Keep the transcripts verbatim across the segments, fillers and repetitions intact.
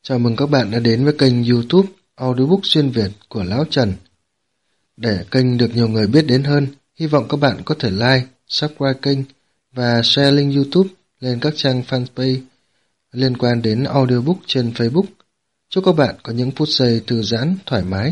Chào mừng các bạn đã đến với kênh YouTube Audiobook xuyên Việt của Lão Trần. Để kênh được nhiều người biết đến hơn, hy vọng các bạn có thể like, subscribe kênh và share link YouTube lên các trang fanpage liên quan đến audiobook trên Facebook. Chúc các bạn có những phút giây thư giãn, thoải mái.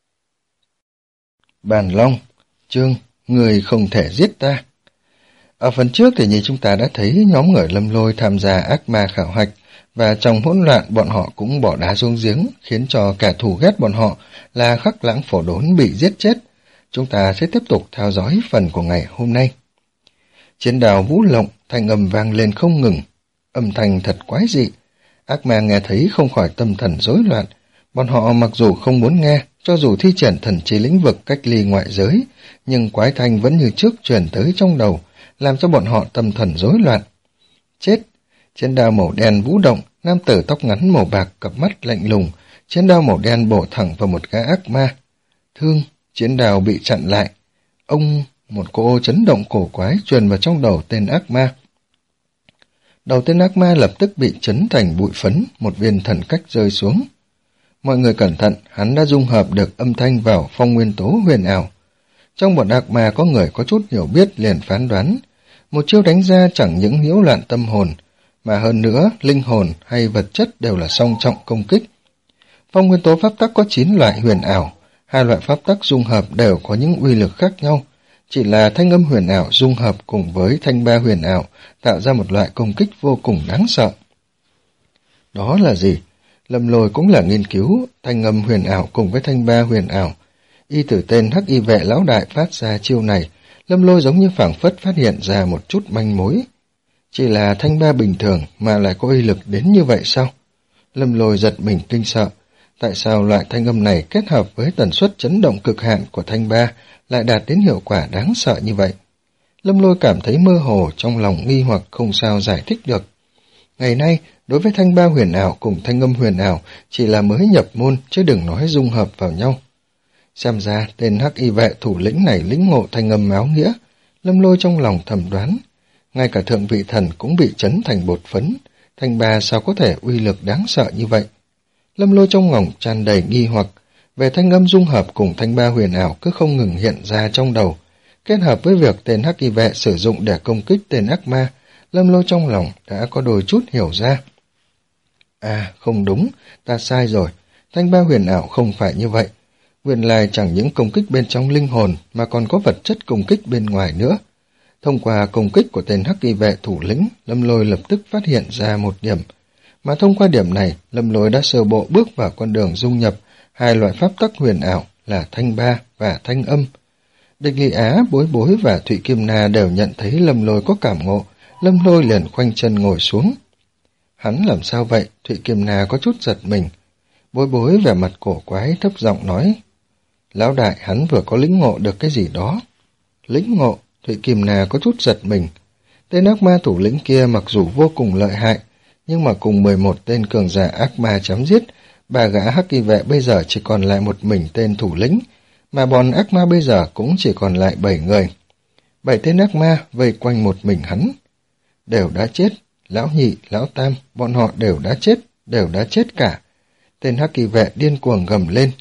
Bàn Long, chương Người không thể giết ta. Ở phần trước thì như chúng ta đã thấy nhóm người Lâm Lôi tham gia ác ma khảo hạch, và trong hỗn loạn bọn họ cũng bỏ đá xuống giếng, khiến cho kẻ thù ghét bọn họ là Khắc Lãng Phổ Đốn bị giết chết. Chúng ta sẽ tiếp tục theo dõi phần của ngày hôm nay. Chiến đào vũ lộng, thanh âm vang lên không ngừng, âm thanh thật quái dị. Ác ma nghe thấy không khỏi tâm thần rối loạn. Bọn họ mặc dù không muốn nghe, cho dù thi triển thần trí lĩnh vực cách ly ngoại giới, nhưng quái thanh vẫn như trước truyền tới trong đầu, làm cho bọn họ tâm thần rối loạn. Chết! Chiến đao màu đen vũ động, nam tử tóc ngắn màu bạc cặp mắt lạnh lùng, chiến đao màu đen bổ thẳng vào một gã ác ma. Thương! Chiến đao bị chặn lại. Ông! Một cô chấn động cổ quái truyền vào trong đầu tên ác ma. Đầu tên ác ma lập tức bị chấn thành bụi phấn, một viên thần cách rơi xuống. Mọi người cẩn thận, hắn đã dung hợp được âm thanh vào phong nguyên tố huyền ảo. Trong bọn ác ma có người có chút hiểu biết liền phán đoán, một chiêu đánh ra chẳng những nhiễu loạn tâm hồn, mà hơn nữa linh hồn hay vật chất đều là song trọng công kích. Phong nguyên tố pháp tắc có chín loại huyền ảo, hai loại pháp tắc dung hợp đều có những uy lực khác nhau, chỉ là thanh âm huyền ảo dung hợp cùng với thanh ba huyền ảo tạo ra một loại công kích vô cùng đáng sợ. Đó là gì? Lâm Lôi cũng là nghiên cứu thanh âm huyền ảo cùng với thanh ba huyền ảo. Y từ tên Hắc Y Vệ lão đại phát ra chiêu này, Lâm Lôi giống như phảng phất phát hiện ra một chút manh mối. Chỉ là thanh ba bình thường mà lại có uy lực đến như vậy sao? Lâm Lôi giật mình kinh sợ. Tại sao loại thanh âm này kết hợp với tần suất chấn động cực hạn của thanh ba lại đạt đến hiệu quả đáng sợ như vậy? Lâm Lôi cảm thấy mơ hồ, trong lòng nghi hoặc không sao giải thích được. Ngày nay, đối với thanh ba huyền ảo cùng thanh âm huyền ảo chỉ là mới nhập môn chứ đừng nói dung hợp vào nhau. Xem ra tên Hắc Y Vệ thủ lĩnh này lĩnh ngộ thanh âm áo nghĩa. Lâm Lôi trong lòng thầm đoán, ngay cả thượng vị thần cũng bị chấn thành bột phấn, thanh ba sao có thể uy lực đáng sợ như vậy? Lâm Lôi trong lòng tràn đầy nghi hoặc, về thanh âm dung hợp cùng thanh ba huyền ảo cứ không ngừng hiện ra trong đầu, kết hợp với việc tên Hắc Y Vệ sử dụng để công kích tên ác ma, Lâm Lôi trong lòng đã có đôi chút hiểu ra. À, không đúng, ta sai rồi, thanh ba huyền ảo không phải như vậy. Nguyên lai chẳng những công kích bên trong linh hồn mà còn có vật chất công kích bên ngoài nữa. Thông qua công kích của tên Hắc Y Vệ thủ lĩnh, Lâm Lôi lập tức phát hiện ra một điểm. Mà thông qua điểm này, Lâm Lôi đã sơ bộ bước vào con đường dung nhập hai loại pháp tắc huyền ảo là thanh ba và thanh âm. Địch Ly Á, Bối Bối và Thụy Kim Na đều nhận thấy Lâm Lôi có cảm ngộ, Lâm Lôi liền khoanh chân ngồi xuống. Hắn làm sao vậy? Thụy Kim Na có chút giật mình. Bối Bối vẻ mặt cổ quái thấp giọng nói, lão đại hắn vừa có lĩnh ngộ được cái gì đó. Lĩnh ngộ? Thụy Kim Na có chút giật mình. Tên ác ma thủ lĩnh kia mặc dù vô cùng lợi hại, nhưng mà cùng mười một tên cường giả ác ma chém giết, ba gã Hắc Y Vệ bây giờ chỉ còn lại một mình tên thủ lĩnh, mà bọn ác ma bây giờ cũng chỉ còn lại bảy người. Bảy tên ác ma vây quanh một mình hắn. Đều đã chết, lão nhị, lão tam, bọn họ đều đã chết, đều đã chết cả. Tên Hắc Y Vệ điên cuồng gầm lên.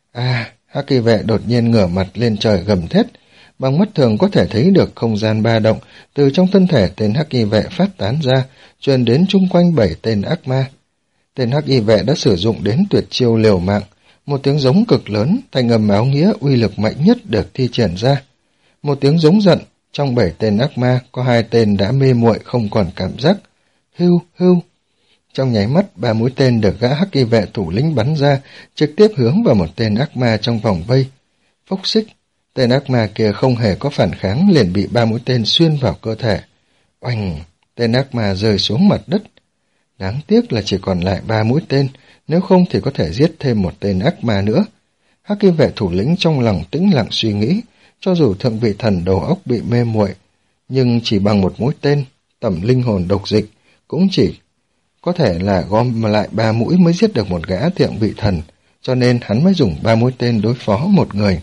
À, Hắc Y Vệ đột nhiên ngửa mặt lên trời gầm thét, bằng mắt thường có thể thấy được không gian ba động từ trong thân thể tên Hắc Y Vệ phát tán ra, truyền đến chung quanh bảy tên ác ma. Tên Hắc Y Vệ đã sử dụng đến tuyệt chiêu liều mạng, một tiếng giống cực lớn, thanh âm áo nghĩa uy lực mạnh nhất được thi triển ra. Một tiếng giống giận, trong bảy tên ác ma có hai tên đã mê muội không còn cảm giác. Hưu, hưu. Trong nháy mắt, ba mũi tên được gã Hắc Y Vệ thủ lĩnh bắn ra, trực tiếp hướng vào một tên ác ma trong vòng vây. Phốc xích, tên ác ma kia không hề có phản kháng liền bị ba mũi tên xuyên vào cơ thể. Oanh, tên ác ma rơi xuống mặt đất. Đáng tiếc là chỉ còn lại ba mũi tên, nếu không thì có thể giết thêm một tên ác ma nữa. Hắc Y Vệ thủ lĩnh trong lòng tĩnh lặng suy nghĩ, cho dù thượng vị thần đầu óc bị mê muội, nhưng chỉ bằng một mũi tên, tẩm linh hồn độc dịch, cũng chỉ có thể là gom lại ba mũi mới giết được một gã thượng vị thần, cho nên hắn mới dùng ba mũi tên đối phó một người.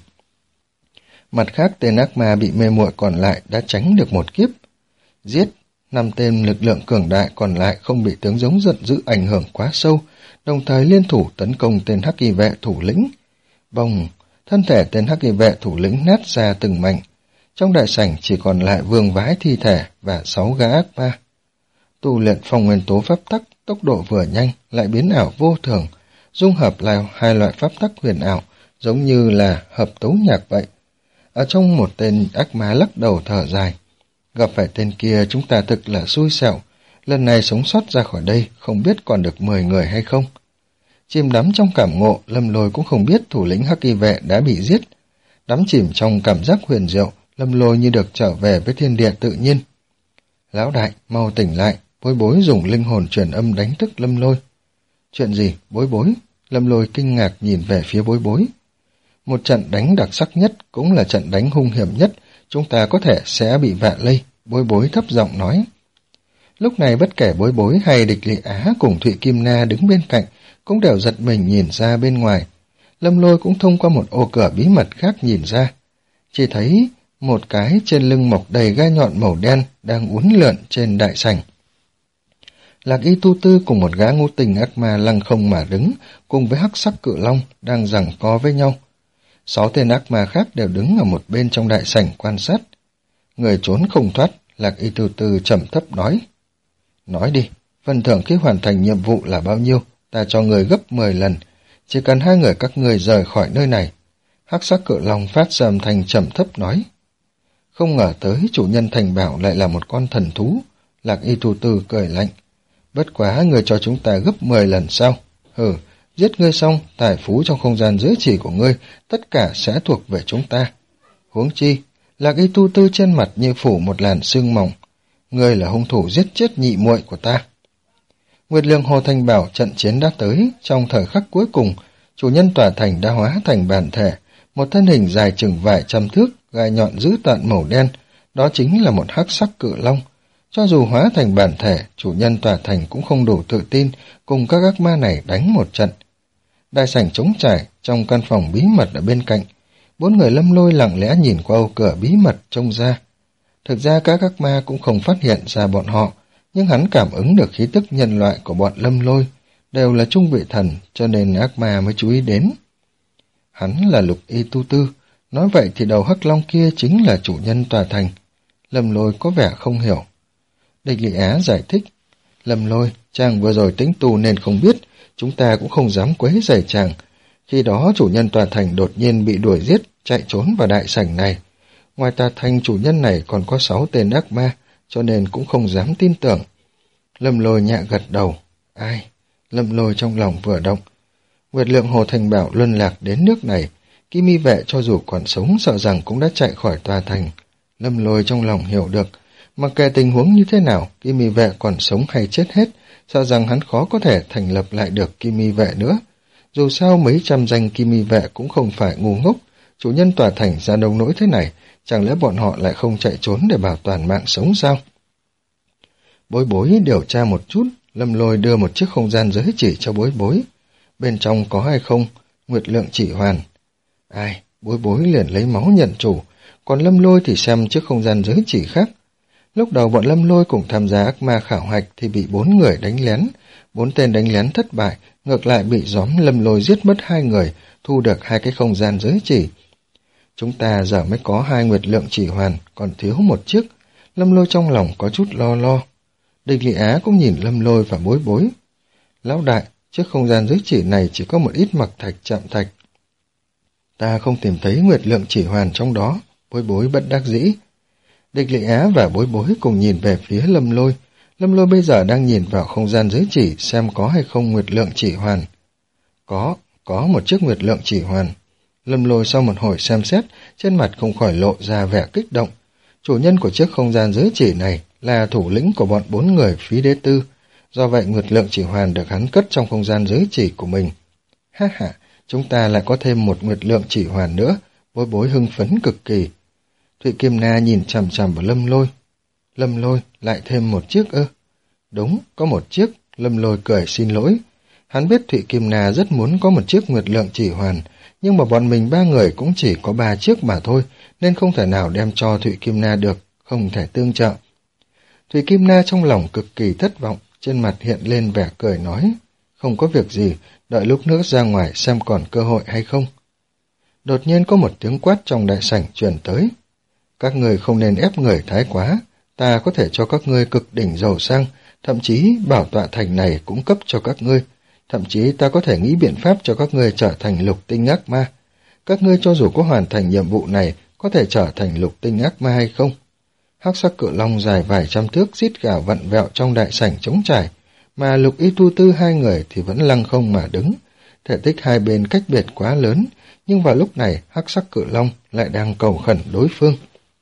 Mặt khác, tên ác ma bị mê muội còn lại đã tránh được một kiếp. Giết, năm tên lực lượng cường đại còn lại không bị tướng giống giận dữ ảnh hưởng quá sâu, đồng thời liên thủ tấn công tên hắc y vệ thủ lĩnh. Bồng, thân thể tên hắc y vệ thủ lĩnh nát ra từng mảnh. Trong đại sảnh chỉ còn lại vương vãi thi thể và sáu gã ác ma. Tu luyện phong nguyên tố pháp tắc, tốc độ vừa nhanh lại biến ảo vô thường, dung hợp lại hai loại pháp tắc huyền ảo, giống như là hợp tấu nhạc vậy. Ở trong một tên ác ma lắc đầu thở dài. Gặp phải tên kia chúng ta thực là xui xẻo, lần này sống sót ra khỏi đây không biết còn được mười người hay không. Chìm đắm trong cảm ngộ, Lâm Lôi cũng không biết thủ lĩnh hắc y vệ đã bị giết. Đắm chìm trong cảm giác huyền diệu, Lâm Lôi như được trở về với thiên địa tự nhiên. Lão đại, mau tỉnh lại, Bối Bối dùng linh hồn truyền âm đánh thức Lâm Lôi. Chuyện gì, Bối Bối? Lâm Lôi kinh ngạc nhìn về phía Bối Bối. Một trận đánh đặc sắc nhất, cũng là trận đánh hung hiểm nhất, chúng ta có thể sẽ bị vạ lây, Bối Bối thấp giọng nói. Lúc này bất kể Bối Bối hay Địch Lị Á cùng Thụy Kim Na đứng bên cạnh, cũng đều giật mình nhìn ra bên ngoài. Lâm Lôi cũng thông qua một ô cửa bí mật khác nhìn ra. Chỉ thấy một cái trên lưng mọc đầy gai nhọn màu đen đang uốn lượn trên đại sảnh. Lạc Y Tu Tư cùng một gã ngũ tình ác ma lăng không mà đứng, cùng với hắc sắc cự long đang giằng co với nhau. Sáu tên ác ma khác đều đứng ở một bên trong đại sảnh quan sát. Người trốn không thoát, Lạc Y Tu Tư trầm thấp nói. Nói đi, phần thưởng khi hoàn thành nhiệm vụ là bao nhiêu, ta cho người gấp mười lần, chỉ cần hai người các người rời khỏi nơi này. Hắc sắc cự long phát ra âm thanh trầm thấp nói. Không ngờ tới chủ nhân thành bảo lại là một con thần thú, Lạc Y Tu Tư cười lạnh. Bất quá người cho chúng ta gấp mười lần sao? Hừ, giết ngươi xong, tài phú trong không gian giới chỉ của ngươi, tất cả sẽ thuộc về chúng ta. Huống chi, Lạc Y Tu Tư trên mặt như phủ một làn sương mỏng. Ngươi là hung thủ giết chết nhị muội của ta. Nguyệt Lượng Hồ Thành bảo trận chiến đã tới, trong thời khắc cuối cùng, chủ nhân tòa thành đã hóa thành bản thể, một thân hình dài chừng vài trăm thước, gai nhọn dữ tợn màu đen, đó chính là một hắc sắc cự long. Cho dù hóa thành bản thể, chủ nhân tòa thành cũng không đủ tự tin cùng các ác ma này đánh một trận. Đại sảnh trống trải, trong căn phòng bí mật ở bên cạnh, bốn người Lâm Lôi lặng lẽ nhìn qua ô cửa bí mật trông ra. Thực ra các ác ma cũng không phát hiện ra bọn họ, nhưng hắn cảm ứng được khí tức nhân loại của bọn Lâm Lôi, đều là trung vị thần, cho nên ác ma mới chú ý đến. Hắn là Lục Y Tu Tư, nói vậy thì đầu hắc long kia chính là chủ nhân tòa thành. Lâm Lôi có vẻ không hiểu. Địch Lị Á giải thích. Lâm Lôi, chàng vừa rồi tính tu nên không biết, chúng ta cũng không dám quấy rầy chàng. Khi đó chủ nhân tòa thành đột nhiên bị đuổi giết, chạy trốn vào đại sảnh này. Ngoài tòa thành chủ nhân này còn có sáu tên ác ma, cho nên cũng không dám tin tưởng. Lâm Lôi nhẹ gật đầu. Ai? Lâm Lôi trong lòng vừa động. Nguyệt Lượng Hồ Thành bảo luân lạc đến nước này, Kim Y vệ cho dù còn sống sợ rằng cũng đã chạy khỏi tòa thành. Lâm Lôi trong lòng hiểu được, mặc kệ tình huống như thế nào, Kim Y vệ còn sống hay chết hết, sợ rằng hắn khó có thể thành lập lại được Kim Y vệ nữa. Dù sao mấy trăm danh Kim Y vệ cũng không phải ngu ngốc, chủ nhân tòa thành ra nông nỗi thế này, chẳng lẽ bọn họ lại không chạy trốn để bảo toàn mạng sống sao? Bối Bối điều tra một chút, Lâm Lôi đưa một chiếc không gian giới chỉ cho Bối Bối. Bên trong có hay không? Nguyệt Lượng chỉ hoàn. Ai? Bối Bối liền lấy máu nhận chủ, còn Lâm Lôi thì xem chiếc không gian giới chỉ khác. Lúc đầu bọn Lâm Lôi cùng tham gia ác ma khảo hạch thì bị bốn người đánh lén. Bốn tên đánh lén thất bại, ngược lại bị nhóm Lâm Lôi giết mất hai người, thu được hai cái không gian giới chỉ. Chúng ta giờ mới có hai Nguyệt Lượng chỉ hoàn, còn thiếu một chiếc. Lâm Lôi trong lòng có chút lo lo. Địch Lị Á cũng nhìn Lâm Lôi và Bối Bối. Lão đại, chiếc không gian giới chỉ này chỉ có một ít mặc thạch chạm thạch. Ta không tìm thấy Nguyệt Lượng chỉ hoàn trong đó, Bối Bối bất đắc dĩ. Địch Lị Á và Bối Bối cùng nhìn về phía Lâm Lôi. Lâm Lôi bây giờ đang nhìn vào không gian giới chỉ xem có hay không Nguyệt Lượng chỉ hoàn. Có, có một chiếc Nguyệt Lượng chỉ hoàn. Lâm Lôi sau một hồi xem xét, trên mặt không khỏi lộ ra vẻ kích động. Chủ nhân của chiếc không gian giới chỉ này là thủ lĩnh của bọn bốn người Phí Đế Tư. Do vậy Nguyệt Lượng chỉ hoàn được hắn cất trong không gian giới chỉ của mình. Ha ha, chúng ta lại có thêm một Nguyệt Lượng chỉ hoàn nữa, Bối Bối hưng phấn cực kỳ. Thụy Kim Na nhìn chằm chằm vào Lâm Lôi. Lâm Lôi, lại thêm một chiếc ư? Đúng, có một chiếc, Lâm Lôi cười xin lỗi. Hắn biết Thụy Kim Na rất muốn có một chiếc Nguyệt Lượng chỉ hoàn, nhưng mà bọn mình ba người cũng chỉ có ba chiếc mà thôi, nên không thể nào đem cho Thụy Kim Na được, không thể tương trợ. Thụy Kim Na trong lòng cực kỳ thất vọng, trên mặt hiện lên vẻ cười nói. Không có việc gì, đợi lúc nữa ra ngoài xem còn cơ hội hay không. Đột nhiên có một tiếng quát trong đại sảnh truyền tới. Các ngươi không nên ép người thái quá, ta có thể cho các ngươi cực đỉnh giàu sang, thậm chí bảo tọa thành này cũng cấp cho các ngươi. Thậm chí ta có thể nghĩ biện pháp cho các ngươi trở thành lục tinh ác ma. Các ngươi cho dù có hoàn thành nhiệm vụ này, có thể trở thành lục tinh ác ma hay không? Hắc sắc cự long dài vài trăm thước rít gào vặn vẹo trong đại sảnh trống trải, mà Lục Y Tu Tư hai người thì vẫn lăng không mà đứng. Thể tích hai bên cách biệt quá lớn, nhưng vào lúc này hắc sắc cự long lại đang cầu khẩn đối phương.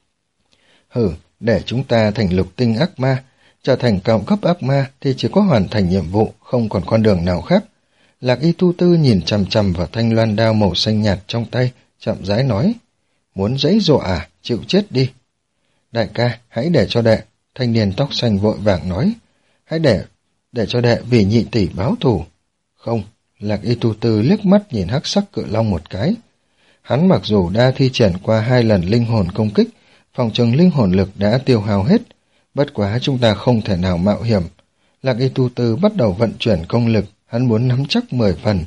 Hừ, để chúng ta thành lục tinh ác ma, trở thành cao cấp ác ma thì chỉ có hoàn thành nhiệm vụ, không còn con đường nào khác. Lạc Y Tu Tư nhìn chằm chằm vào thanh loan đao màu xanh nhạt trong tay, chậm rãi nói, muốn giãy giụa à, chịu chết đi. Đại ca, hãy để cho đệ, thanh niên tóc xanh vội vàng nói, hãy để, để cho đệ vì nhị tỷ báo thù. Không, Lạc Y Tu Tư liếc mắt nhìn hắc sắc cự long một cái. Hắn mặc dù đã thi triển qua hai lần linh hồn công kích, phòng trừng linh hồn lực đã tiêu hao hết, bất quá chúng ta không thể nào mạo hiểm. Lạc Y Tu Tư bắt đầu vận chuyển công lực, hắn muốn nắm chắc mười phần.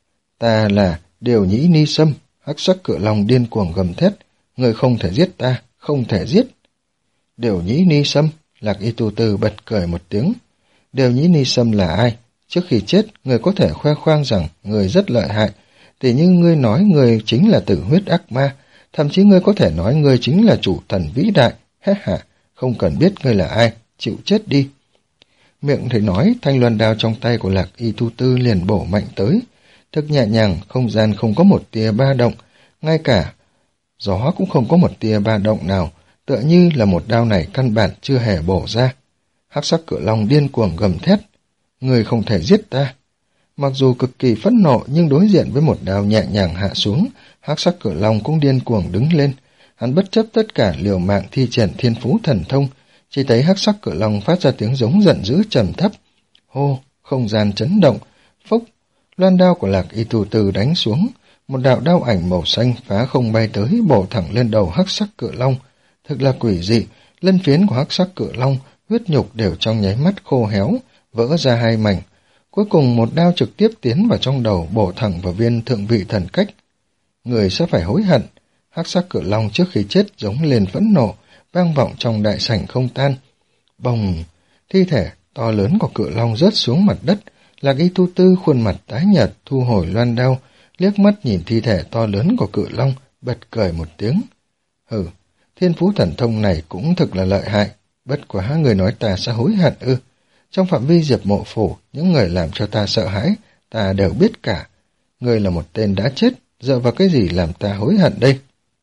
Ta là Điều Nhĩ Ni Sâm, hắc sắc cự long điên cuồng gầm thét, người không thể giết ta, không thể giết. Điều Nhĩ Ni Sâm, Lạc Y Tu Tư bật cười một tiếng. Điều Nhĩ Ni Sâm là ai? Trước khi chết, người có thể khoe khoang rằng người rất lợi hại, tỉ như ngươi nói người chính là tử huyết ác ma, thậm chí ngươi có thể nói ngươi chính là chủ thần vĩ đại, hét hả, không cần biết ngươi là ai, chịu chết đi. Miệng thì nói, thanh loan đao trong tay của Lạc Y Tu Tư liền bổ mạnh tới, thực nhẹ nhàng, không gian không có một tia ba động, ngay cả gió cũng không có một tia ba động nào, tựa như là một đao này căn bản chưa hề bổ ra. Hắc sắc cự long điên cuồng gầm thét, người không thể giết ta. Mặc dù cực kỳ phẫn nộ nhưng đối diện với một đao nhẹ nhàng hạ xuống, hắc sắc cự long cũng điên cuồng đứng lên. Hắn bất chấp tất cả liều mạng thi triển thiên phú thần thông, chỉ thấy hắc sắc cự long phát ra tiếng giống giận dữ trầm thấp. Hô, không gian chấn động, phốc, loan đao của Lạc Y Tu Tư đánh xuống, một đạo đao ảnh màu xanh phá không bay tới bổ thẳng lên đầu hắc sắc cự long. Thực là quỷ dị, lân phiến của hắc sắc cự long, huyết nhục đều trong nháy mắt khô héo, vỡ ra hai mảnh. Cuối cùng một đao trực tiếp tiến vào trong đầu, bổ thẳng vào viên thượng vị thần cách. Người sẽ phải hối hận. Hắc sắc cự long trước khi chết giống lên phẫn nộ, vang vọng trong đại sảnh không tan. Bồng, thi thể to lớn của cự long rớt xuống mặt đất. Lạc Y Tu Tư khuôn mặt tái nhợt thu hồi loan đao, liếc mắt nhìn thi thể to lớn của cự long, bật cười một tiếng. Hừ, thiên phú thần thông này cũng thực là lợi hại, bất quá người nói ta sẽ hối hận ư? Trong phạm vi Diệp Mộ Phủ, những người làm cho ta sợ hãi, ta đều biết cả. Ngươi là một tên đã chết, dựa vào cái gì làm ta hối hận đây?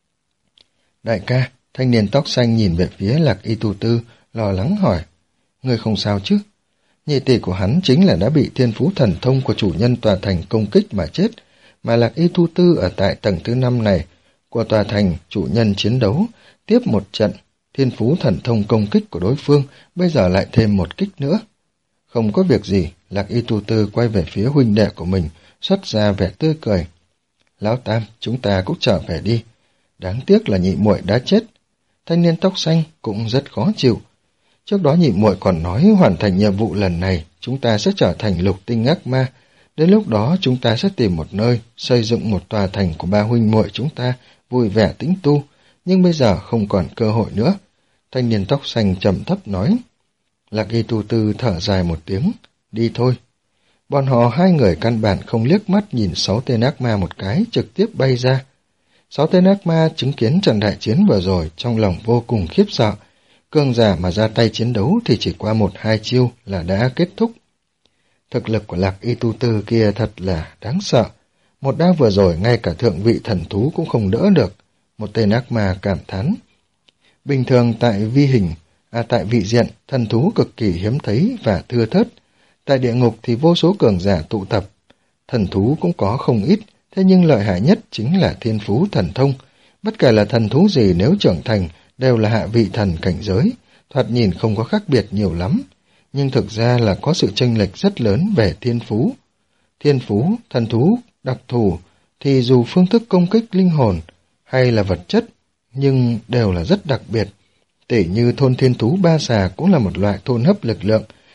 Đại ca, thanh niên tóc xanh nhìn về phía Lạc Y Tu Tư, lo lắng hỏi. Ngươi không sao chứ? Nhị tỷ của hắn chính là đã bị thiên phú thần thông của chủ nhân tòa thành công kích mà chết, mà Lạc Y Tu Tư ở tại tầng thứ năm này của tòa thành chủ nhân chiến đấu, tiếp một trận, thiên phú thần thông công kích của đối phương, bây giờ lại thêm một kích nữa. Không có việc gì, Lạc Y Tu Tư quay về phía huynh đệ của mình, xuất ra vẻ tươi cười. Lão Tam, chúng ta cũng trở về đi. Đáng tiếc là nhị muội đã chết. Thanh niên tóc xanh cũng rất khó chịu. Trước đó nhị muội còn nói hoàn thành nhiệm vụ lần này, chúng ta sẽ trở thành lục tinh ác ma. Đến lúc đó chúng ta sẽ tìm một nơi, xây dựng một tòa thành của ba huynh muội chúng ta, vui vẻ tĩnh tu. Nhưng bây giờ không còn cơ hội nữa. Thanh niên tóc xanh trầm thấp nói. Lạc Y Tu Tư thở dài một tiếng. Đi thôi. Bọn họ hai người căn bản không liếc mắt nhìn sáu tên ác ma một cái, trực tiếp bay ra. Sáu tên ác ma chứng kiến trận đại chiến vừa rồi, trong lòng vô cùng khiếp sợ. Cường giả mà ra tay chiến đấu thì chỉ qua một hai chiêu là đã kết thúc. Thực lực của Lạc Y Tu Tư kia thật là đáng sợ. Một đao vừa rồi ngay cả thượng vị thần thú cũng không đỡ được. Một tên ác ma cảm thán. Bình thường tại vi hình, à tại vị diện, thần thú cực kỳ hiếm thấy và thưa thớt. Tại địa ngục thì vô số cường giả tụ tập. Thần thú cũng có không ít, thế nhưng lợi hại nhất chính là thiên phú thần thông. Bất kể là thần thú gì nếu trưởng thành, đều là hạ vị thần cảnh giới, thoạt nhìn không có khác biệt nhiều lắm. Nhưng thực ra là có sự chênh lệch rất lớn về thiên phú. Thiên phú, thần thú, đặc thù, thì dù phương thức công kích linh hồn hay là vật chất, nhưng đều là rất đặc biệt. Tỉ như thôn thiên thú ba xà cũng là một loại thôn hấp lực lượng,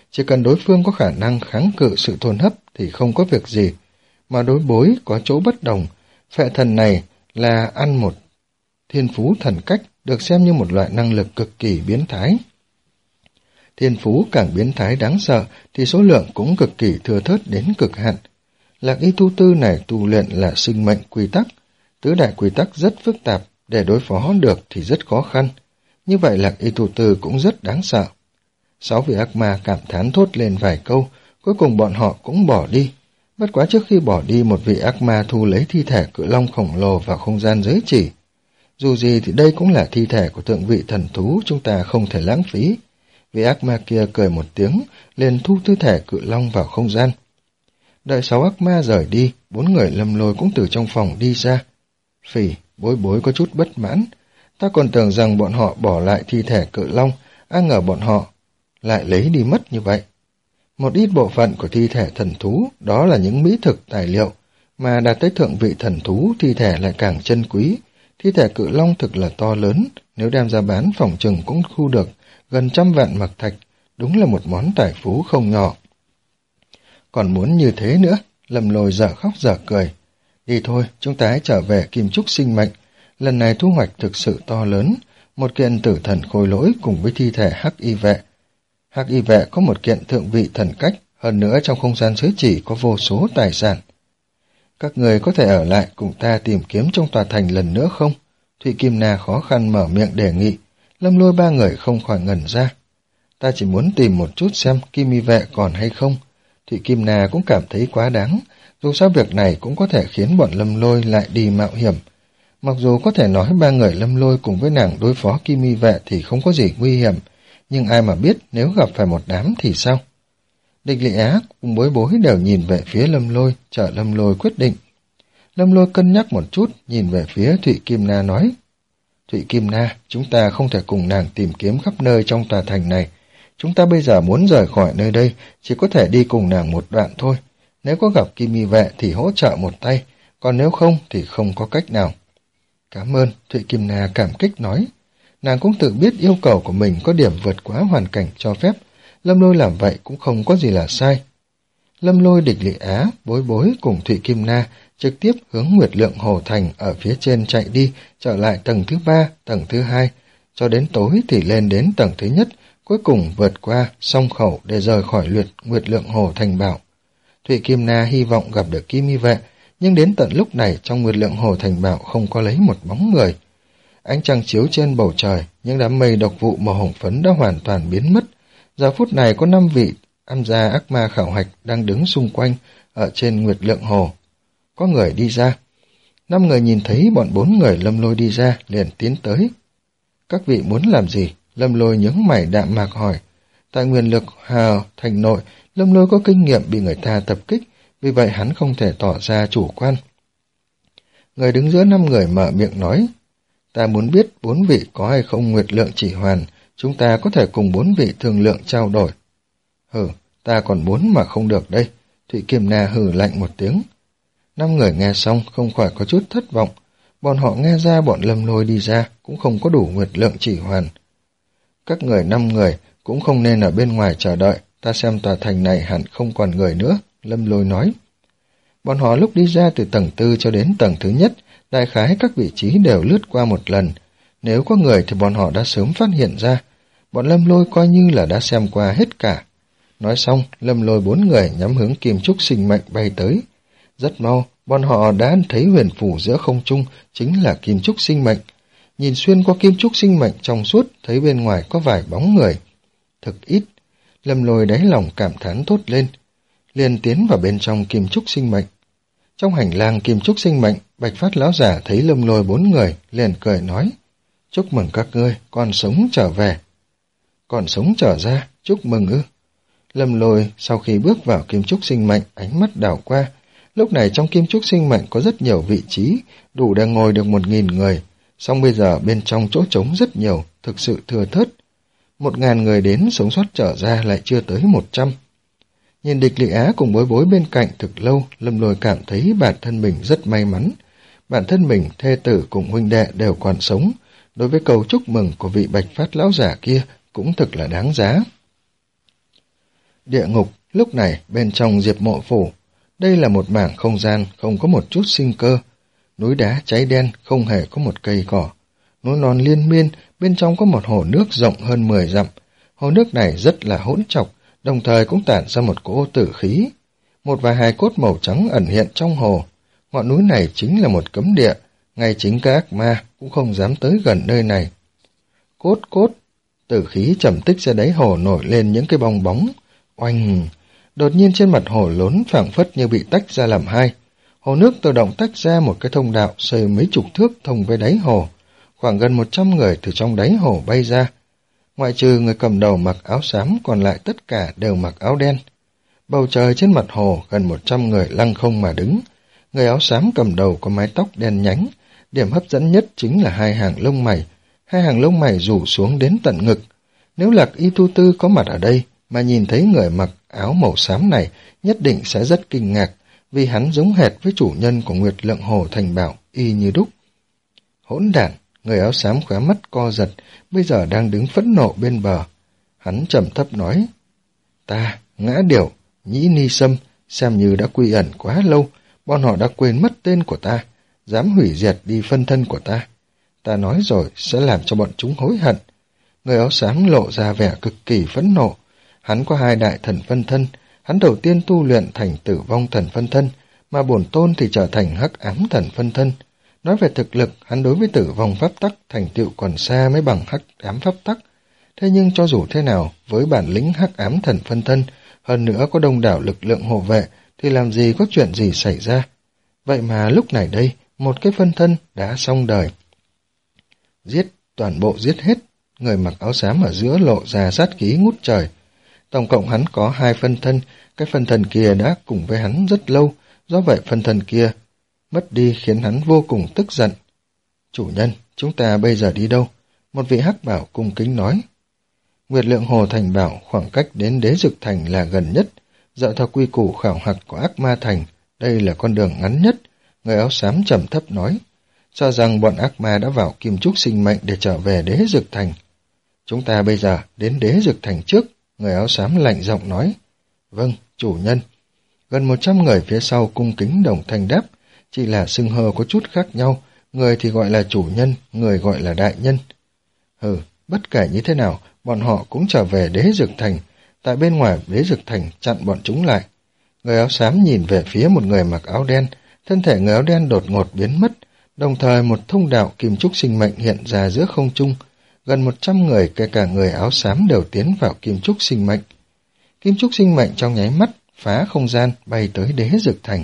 chỉ cần đối phương có khả năng kháng cự sự thôn hấp thì không có việc gì, mà đối bối có chỗ bất đồng. Phệ thần này là ăn một thiên phú thần cách, được xem như một loại năng lực cực kỳ biến thái. Thiên phú càng biến thái đáng sợ thì số lượng cũng cực kỳ thưa thớt đến cực hạn. Lạc Y Tu Tư này tu luyện là sinh mệnh quy tắc, tứ đại quy tắc rất phức tạp, để đối phó được thì rất khó khăn. Như vậy Lạc Y Tu Tư cũng rất đáng sợ. Sáu vị ác ma cảm thán thốt lên vài câu, cuối cùng bọn họ cũng bỏ đi. Bất quá trước khi bỏ đi, một vị ác ma thu lấy thi thể cự long khổng lồ vào không gian giới chỉ. Dù gì thì đây cũng là thi thể của thượng vị thần thú, chúng ta không thể lãng phí. Vị ác ma kia cười một tiếng, liền thu thi thể cự long vào không gian. Đợi sáu ác ma rời đi, bốn người Lâm Lôi cũng từ trong phòng đi ra. Phỉ, Bối Bối có chút bất mãn. Ta còn tưởng rằng bọn họ bỏ lại thi thể cự long, ai ngờ bọn họ lại lấy đi mất như vậy. Một ít bộ phận của thi thể thần thú, đó là những mỹ thực tài liệu, mà đạt tới thượng vị thần thú, thi thể lại càng chân quý. Thi thể cự long thực là to lớn, nếu đem ra bán phỏng chừng cũng thu được gần trăm vạn mật thạch, đúng là một món tài phú không nhỏ. Còn muốn như thế nữa, Lâm Lôi dở khóc dở cười. Đi thôi, chúng ta hãy trở về Kim Trúc Sinh Mệnh, lần này thu hoạch thực sự to lớn, một kiện tử thần khôi lỗi cùng với thi thể Hắc Y Vệ. Hắc Y Vệ có một kiện thượng vị thần cách, hơn nữa trong không gian giới chỉ có vô số tài sản. Các người có thể ở lại cùng ta tìm kiếm trong tòa thành lần nữa không? Thụy Kim Na khó khăn mở miệng đề nghị. Lâm Lôi ba người không khỏi ngẩn ra. Ta chỉ muốn tìm một chút xem Kim Y Vệ còn hay không. Thụy Kim Na cũng cảm thấy quá đáng, dù sao việc này cũng có thể khiến bọn Lâm Lôi lại đi mạo hiểm. Mặc dù có thể nói ba người Lâm Lôi cùng với nàng đối phó Kim Y Vệ thì không có gì nguy hiểm, nhưng ai mà biết nếu gặp phải một đám thì sao? Địch Lị Á cùng Bối Bối đều nhìn về phía Lâm Lôi, chờ Lâm Lôi quyết định. Lâm Lôi cân nhắc một chút, nhìn về phía Thụy Kim Na nói. Thụy Kim Na, chúng ta không thể cùng nàng tìm kiếm khắp nơi trong tòa thành này. Chúng ta bây giờ muốn rời khỏi nơi đây, chỉ có thể đi cùng nàng một đoạn thôi. Nếu có gặp Kim Y Vệ thì hỗ trợ một tay, còn nếu không thì không có cách nào. Cảm ơn, Thụy Kim Na cảm kích nói. Nàng cũng tự biết yêu cầu của mình có điểm vượt quá hoàn cảnh cho phép, Lâm Lôi làm vậy cũng không có gì là sai. Lâm Lôi, Địch Lị Á, Bối Bối cùng Thụy Kim Na trực tiếp hướng Nguyệt Lượng Hồ Thành ở phía trên chạy đi, trở lại tầng thứ ba, tầng thứ hai, cho đến tối thì lên đến tầng thứ nhất, cuối cùng vượt qua sông khẩu để rời khỏi luyện Nguyệt Lượng Hồ Thành Bảo. Thụy Kim Na hy vọng gặp được Kim Y Vệ, nhưng đến tận lúc này trong Nguyệt Lượng Hồ Thành Bảo không có lấy một bóng người. Ánh trăng chiếu trên bầu trời, những đám mây độc vụ màu hồng phấn đã hoàn toàn biến mất. Giờ phút này có năm vị âm gia ác ma khảo hạch đang đứng xung quanh ở trên Nguyệt Lượng Hồ. Có người đi ra. Năm người nhìn thấy bọn bốn người Lâm Lôi đi ra, liền tiến tới. Các vị muốn làm gì? Lâm Lôi nhướng mày đạm mạc hỏi. Tại Nguyên Lực Hà Thành nội, Lâm Lôi có kinh nghiệm bị người ta tập kích, vì vậy hắn không thể tỏ ra chủ quan. Người đứng giữa năm người mở miệng nói. Ta muốn biết bốn vị có hay không Nguyệt Lượng Chỉ Hoàn, chúng ta có thể cùng bốn vị thương lượng trao đổi. Hừ, ta còn muốn mà không được đây. Thụy Kim Na hừ lạnh một tiếng. Năm người nghe xong không khỏi có chút thất vọng. Bọn họ nghe ra bọn Lâm Lôi đi ra cũng không có đủ Nguyệt Lượng Chỉ Hoàn. Các người năm người cũng không nên ở bên ngoài chờ đợi, ta xem tòa thành này hẳn không còn người nữa, Lâm Lôi nói. Bọn họ lúc đi ra từ tầng tư cho đến tầng thứ nhất, đại khái các vị trí đều lướt qua một lần. Nếu có người thì bọn họ đã sớm phát hiện ra. Bọn Lâm Lôi coi như là đã xem qua hết cả. Nói xong, Lâm Lôi bốn người nhắm hướng Kim Trúc Sinh Mệnh bay tới. Rất mau, bọn họ đã thấy huyền phủ giữa không trung chính là Kim Trúc Sinh Mệnh. Nhìn xuyên qua Kim Trúc Sinh Mệnh trong suốt, thấy bên ngoài có vài bóng người. Thực ít, Lâm Lôi đáy lòng cảm thán thốt lên, liền tiến vào bên trong Kim Trúc Sinh Mệnh. Trong hành lang Kim Trúc Sinh Mệnh, Bạch Phát lão giả thấy Lâm Lôi bốn người, liền cười nói, chúc mừng các ngươi, còn sống trở về. Còn sống trở ra, chúc mừng ư. Lâm Lôi sau khi bước vào Kim Trúc Sinh Mệnh, ánh mắt đảo qua. Lúc này trong Kim Trúc Sinh Mệnh có rất nhiều vị trí, đủ để ngồi được một nghìn người. Song bây giờ bên trong chỗ trống rất nhiều, thực sự thừa thớt. Một ngàn người đến sống sót trở ra lại chưa tới một trăm. Nhìn Địch Lị Á cùng Bối Bối bên cạnh thực lâu, Lâm Lôi cảm thấy bản thân mình rất may mắn. Bản thân mình, thê tử cùng huynh đệ đều còn sống. Đối với câu chúc mừng của vị Bạch Phát lão giả kia cũng thực là đáng giá. Địa ngục, lúc này bên trong Diệp Mộ Phủ. Đây là một mảng không gian không có một chút sinh cơ. Núi đá cháy đen, không hề có một cây cỏ. Núi non liên miên, bên trong có một hồ nước rộng hơn mười dặm. Hồ nước này rất là hỗn trọc, đồng thời cũng tản ra một cỗ tử khí. Một vài hài cốt màu trắng ẩn hiện trong hồ. Ngọn núi này chính là một cấm địa, ngay chính các ác ma cũng không dám tới gần nơi này. Cốt cốt, tử khí trầm tích ra đáy hồ nổi lên những cái bong bóng. Oanh! Đột nhiên trên mặt hồ lớn phảng phất như bị tách ra làm hai. Hồ nước tự động tách ra một cái thông đạo xây mấy chục thước thông với đáy hồ. Khoảng gần một trăm người từ trong đáy hồ bay ra. Ngoại trừ người cầm đầu mặc áo xám, còn lại tất cả đều mặc áo đen. Bầu trời trên mặt hồ gần một trăm người lăng không mà đứng. Người áo xám cầm đầu có mái tóc đen nhánh. Điểm hấp dẫn nhất chính là hai hàng lông mày. Hai hàng lông mày rủ xuống đến tận ngực. Nếu Lạc Y Tu Tư có mặt ở đây mà nhìn thấy người mặc áo màu xám này, nhất định sẽ rất kinh ngạc, vì hắn giống hệt với chủ nhân của Nguyệt Lượng Hồ Thành Bảo, y như đúc. Hỗn đản, người áo xám khóe mắt co giật, bây giờ đang đứng phẫn nộ bên bờ. Hắn trầm thấp nói, ta, Ngã Điểu, Nhĩ Ni Sâm, xem như đã quy ẩn quá lâu, bọn họ đã quên mất tên của ta, dám hủy diệt đi phân thân của ta. Ta nói rồi sẽ làm cho bọn chúng hối hận. Người áo xám lộ ra vẻ cực kỳ phẫn nộ. Hắn có hai đại thần phân thân, hắn đầu tiên tu luyện thành Tử Vong thần phân thân, mà bổn tôn thì trở thành Hắc Ám thần phân thân. Nói về thực lực, hắn đối với Tử Vong pháp tắc thành tựu còn xa mới bằng Hắc Ám pháp tắc. Thế nhưng cho dù thế nào, với bản lĩnh Hắc Ám thần phân thân, hơn nữa có đông đảo lực lượng hộ vệ, thì làm gì có chuyện gì xảy ra. Vậy mà lúc này đây, một cái phân thân đã xong đời. Giết, toàn bộ giết hết. Người mặc áo xám ở giữa lộ ra sát khí ngút trời. Tổng cộng hắn có hai phân thân, cái phân thân kia đã cùng với hắn rất lâu, do vậy phân thân kia mất đi khiến hắn vô cùng tức giận. Chủ nhân, chúng ta bây giờ đi đâu? Một vị hắc bảo cung kính nói. Nguyệt Lượng Hồ Thành Bảo khoảng cách đến Đế Dực Thành là gần nhất, dựa theo quy củ khảo hạch của Ác Ma Thành, đây là con đường ngắn nhất. Người áo xám trầm thấp nói, cho rằng bọn ác ma đã vào Kim Trúc Sinh Mệnh để trở về Đế Dực Thành. Chúng ta bây giờ đến Đế Dực Thành trước. Người áo xám lạnh giọng nói. Vâng, chủ nhân. Gần một trăm người phía sau cung kính đồng thanh đáp, chỉ là xưng hô có chút khác nhau, người thì gọi là chủ nhân, người gọi là đại nhân. Hừ, bất kể như thế nào, bọn họ cũng trở về Đế Dực Thành, tại bên ngoài Đế Dực Thành chặn bọn chúng lại. Người áo xám nhìn về phía một người mặc áo đen, thân thể người áo đen đột ngột biến mất, đồng thời một thông đạo Kim Trúc Sinh Mệnh hiện ra giữa không trung. Gần một trăm người, kể cả người áo xám đều tiến vào Kim Trúc Sinh Mệnh. Kim Trúc Sinh Mệnh trong nháy mắt, phá không gian, bay tới Đế Dực Thành.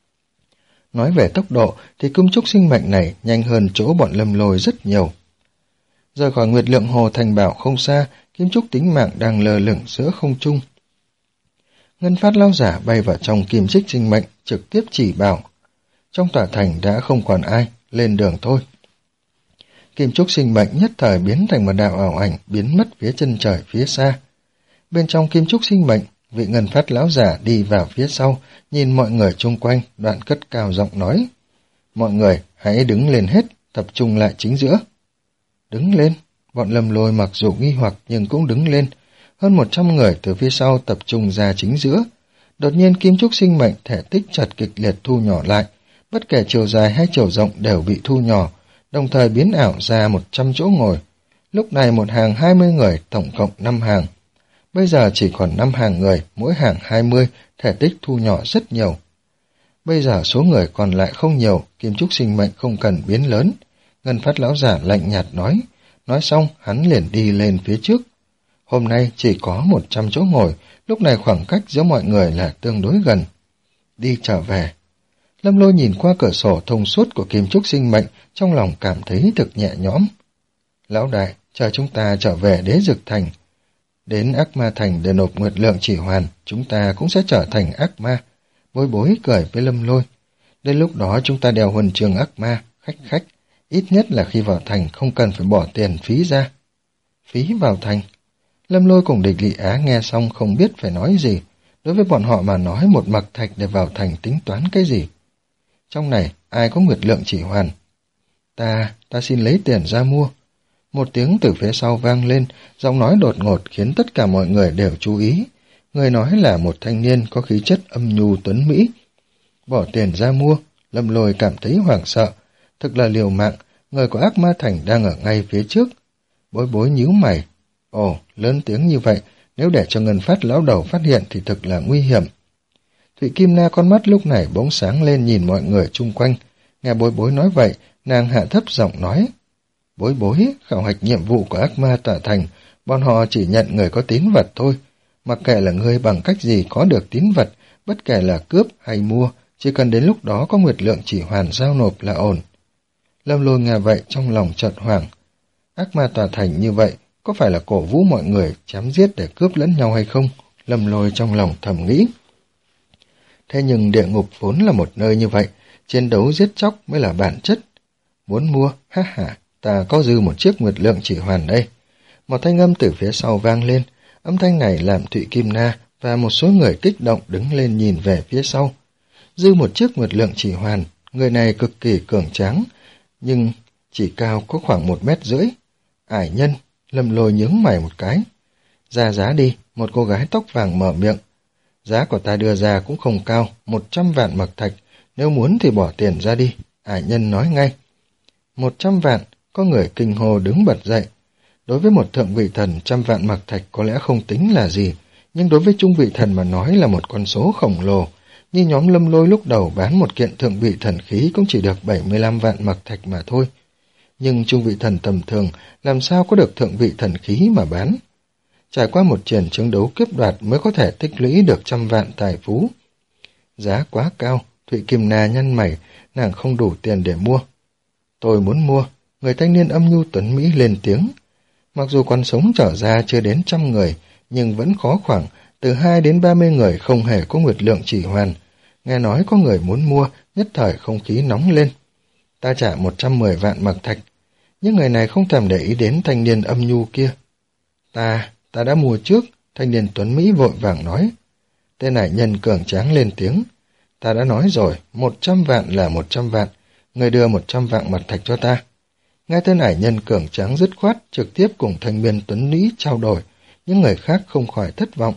Nói về tốc độ, thì Kim Trúc Sinh Mệnh này nhanh hơn chỗ bọn Lâm Lôi rất nhiều. Rời khỏi Nguyệt Lượng Hồ Thành Bảo không xa, Kim Trúc Tính Mạng đang lơ lửng giữa không trung. Ngân Phát lão giả bay vào trong Kim Trúc Sinh Mệnh, trực tiếp chỉ bảo. Trong tòa thành đã không còn ai, lên đường thôi. Kim Trúc Sinh Mệnh nhất thời biến thành một đạo ảo ảnh, biến mất phía chân trời phía xa. Bên trong Kim Trúc Sinh Mệnh, vị Ngân Phát lão giả đi vào phía sau, nhìn mọi người chung quanh, đoạn cất cao giọng nói. Mọi người hãy đứng lên hết, tập trung lại chính giữa. Đứng lên, bọn Lâm Lôi mặc dù nghi hoặc nhưng cũng đứng lên. Hơn một trăm người từ phía sau tập trung ra chính giữa. Đột nhiên Kim Trúc Sinh Mệnh thể tích chật kịch liệt thu nhỏ lại, bất kể chiều dài hay chiều rộng đều bị thu nhỏ, đồng thời biến ảo ra một trăm chỗ ngồi. Lúc này một hàng hai mươi người, tổng cộng năm hàng. Bây giờ chỉ còn năm hàng người, mỗi hàng hai mươi, thể tích thu nhỏ rất nhiều. Bây giờ số người còn lại không nhiều, Kim Trúc Sinh Mệnh không cần biến lớn. Ngân Phát lão giả lạnh nhạt nói, nói xong hắn liền đi lên phía trước. Hôm nay chỉ có một trăm chỗ ngồi, lúc này khoảng cách giữa mọi người là tương đối gần. Đi trở về. Lâm Lôi nhìn qua cửa sổ thông suốt của Kim Trúc Sinh Mệnh, trong lòng cảm thấy thực nhẹ nhõm. Lão đại, chờ chúng ta trở về Đế Dực Thành. Đến Ác Ma Thành để nộp Nguyệt Lượng Chỉ Hoàn, chúng ta cũng sẽ trở thành ác ma. Bối bối cười với Lâm Lôi. Đến lúc đó chúng ta đeo huân chương ác ma, khách khách. Ít nhất là khi vào thành không cần phải bỏ tiền phí ra. Phí vào thành. Lâm Lôi cùng Địch Lị Á nghe xong không biết phải nói gì. Đối với bọn họ mà nói một mặc thạch để vào thành tính toán cái gì. Trong này ai có Nguyệt Lượng Chỉ Hoàn? Ta, ta xin lấy tiền ra mua. Một tiếng từ phía sau vang lên, giọng nói đột ngột khiến tất cả mọi người đều chú ý. Người nói là một thanh niên có khí chất âm nhu tuấn mỹ. Bỏ tiền ra mua, Lâm Lôi cảm thấy hoảng sợ. Thực là liều mạng, người của ác ma thành đang ở ngay phía trước. Bối bối nhíu mày. Ồ, lớn tiếng như vậy, nếu để cho Ngân Phát lão đầu phát hiện thì thực là nguy hiểm. Thụy Kim Na con mắt lúc này bỗng sáng lên nhìn mọi người chung quanh. Nghe bối bối nói vậy, nàng hạ thấp giọng nói. Bối bối, khảo hạch nhiệm vụ của ác ma tỏa thành, bọn họ chỉ nhận người có tín vật thôi. Mặc kệ là ngươi bằng cách gì có được tín vật, bất kể là cướp hay mua, chỉ cần đến lúc đó có nguyệt lượng chỉ hoàn giao nộp là ổn. Lâm Lôi nghe vậy trong lòng chợt hoảng. Ác ma tòa thành như vậy, có phải là cổ vũ mọi người chém giết để cướp lẫn nhau hay không? Lâm Lôi trong lòng thầm nghĩ. Thế nhưng địa ngục vốn là một nơi như vậy, chiến đấu giết chóc mới là bản chất. Muốn mua, ha ha, ta có dư một chiếc nguyệt lượng chỉ hoàn đây. Một thanh âm từ phía sau vang lên, âm thanh này làm Thụy Kim Na và một số người kích động đứng lên nhìn về phía sau. Dư một chiếc nguyệt lượng chỉ hoàn, người này cực kỳ cường tráng, nhưng chỉ cao có khoảng một mét rưỡi. Ải nhân, Lâm Lôi nhướng mày một cái. Ra giá đi, một cô gái tóc vàng mở miệng. Giá của ta đưa ra cũng không cao, một trăm vạn mật thạch, nếu muốn thì bỏ tiền ra đi. Ải nhân nói ngay. Một trăm vạn, có người kinh hô đứng bật dậy. Đối với một thượng vị thần, trăm vạn mật thạch có lẽ không tính là gì, nhưng đối với trung vị thần mà nói là một con số khổng lồ. Như nhóm Lâm Lôi lúc đầu bán một kiện thượng vị thần khí cũng chỉ được bảy mươi lăm vạn mật thạch mà thôi. Nhưng trung vị thần tầm thường làm sao có được thượng vị thần khí mà bán. Trải qua một trận chiến đấu kiếp đoạt mới có thể tích lũy được trăm vạn tài phú. Giá quá cao, Thụy Kim Na nhăn mày, nàng không đủ tiền để mua. Tôi muốn mua, người thanh niên âm nhu tuấn Mỹ lên tiếng. Mặc dù con sống trở ra chưa đến trăm người, nhưng vẫn có khoảng từ hai đến ba mươi người không hề có nguyệt lượng chỉ hoàn. Nghe nói có người muốn mua, nhất thời không khí nóng lên. Ta trả một trăm mười vạn mật thạch. Những người này không thèm để ý đến thanh niên âm nhu kia. Ta, ta đã mua trước, thanh niên tuấn Mỹ vội vàng nói. Tên này nhân cường tráng lên tiếng. Ta đã nói rồi, một trăm vạn là một trăm vạn. Người đưa một trăm vạn mật thạch cho ta. Nghe tên ải nhân cường tráng dứt khoát, trực tiếp cùng thanh niên tuấn Mỹ trao đổi, những người khác không khỏi thất vọng.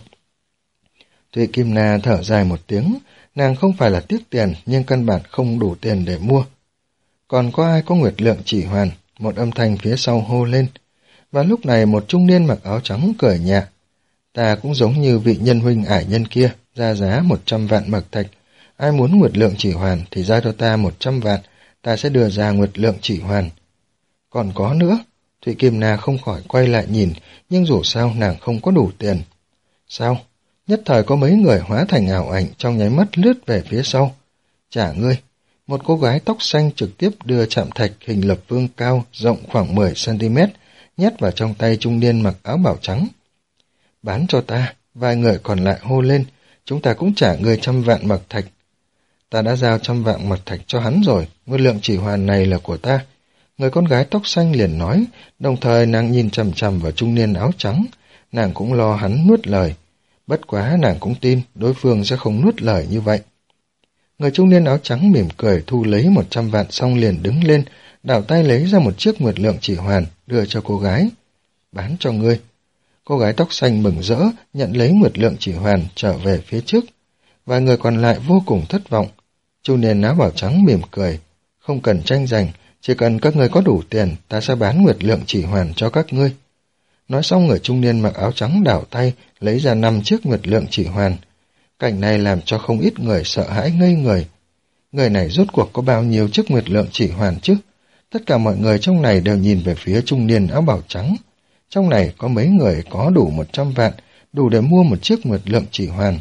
Thụy Kim Na thở dài một tiếng, nàng không phải là tiếc tiền, nhưng căn bản không đủ tiền để mua. Còn có ai có nguyệt lượng chỉ hoàn? Một âm thanh phía sau hô lên. Và lúc này một trung niên mặc áo trắng cười nhẹ. Ta cũng giống như vị nhân huynh ải nhân kia, ra giá một trăm vạn mật thạch. Ai muốn nguyệt lượng chỉ hoàn thì ra cho ta một trăm vạn, ta sẽ đưa ra nguyệt lượng chỉ hoàn. Còn có nữa, Thụy Kim Na không khỏi quay lại nhìn, nhưng dù sao nàng không có đủ tiền. Sao? Nhất thời có mấy người hóa thành ảo ảnh trong nháy mắt lướt về phía sau. Trả ngươi. Một cô gái tóc xanh trực tiếp đưa chạm thạch hình lập phương cao, rộng khoảng mười xăng ti mét, nhét vào trong tay trung niên mặc áo bảo trắng. Bán cho ta, vài người còn lại hô lên, chúng ta cũng trả ngươi trăm vạn mật thạch. Ta đã giao trăm vạn mật thạch cho hắn rồi, nguyên lượng chỉ hoàn này là của ta. Người con gái tóc xanh liền nói, đồng thời nàng nhìn chằm chằm vào trung niên áo trắng, nàng cũng lo hắn nuốt lời. Bất quá nàng cũng tin đối phương sẽ không nuốt lời như vậy. Người trung niên áo trắng mỉm cười thu lấy một trăm vạn xong liền đứng lên, đảo tay lấy ra một chiếc nguyệt lượng chỉ hoàn, đưa cho cô gái. Bán cho ngươi. Cô gái tóc xanh mừng rỡ, nhận lấy nguyệt lượng chỉ hoàn, trở về phía trước. Vài người còn lại vô cùng thất vọng. Trung niên áo bảo trắng mỉm cười. Không cần tranh giành, chỉ cần các ngươi có đủ tiền, ta sẽ bán nguyệt lượng chỉ hoàn cho các ngươi. Nói xong người trung niên mặc áo trắng đảo tay, lấy ra năm chiếc nguyệt lượng chỉ hoàn. Cảnh này làm cho không ít người sợ hãi ngây người. Người này rốt cuộc có bao nhiêu chiếc nguyệt lượng chỉ hoàn chứ? Tất cả mọi người trong này đều nhìn về phía trung niên áo bảo trắng. Trong này có mấy người có đủ một trăm vạn, đủ để mua một chiếc nguyệt lượng chỉ hoàn.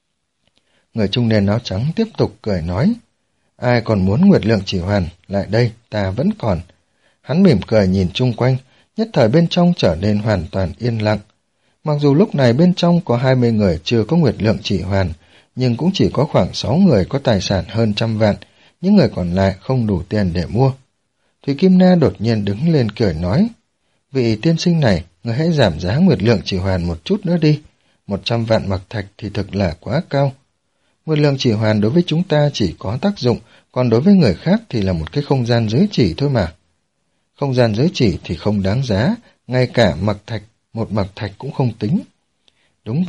Người trung niên áo trắng tiếp tục cười nói, ai còn muốn nguyệt lượng chỉ hoàn, lại đây, ta vẫn còn. Hắn mỉm cười nhìn chung quanh, nhất thời bên trong trở nên hoàn toàn yên lặng. Mặc dù lúc này bên trong có hai mươi người chưa có nguyệt lượng chỉ hoàn, nhưng cũng chỉ có khoảng sáu người có tài sản hơn trăm vạn, những người còn lại không đủ tiền để mua. Thúy Kim Na đột nhiên đứng lên cười nói, vị tiên sinh này, người hãy giảm giá nguyệt lượng chỉ hoàn một chút nữa đi, một trăm vạn mật thạch thì thực là quá cao. Nguyệt lượng chỉ hoàn đối với chúng ta chỉ có tác dụng, còn đối với người khác thì là một cái không gian giới chỉ thôi mà. Không gian giới chỉ thì không đáng giá, ngay cả mật thạch, một mật thạch cũng không tính. Đúng vậy,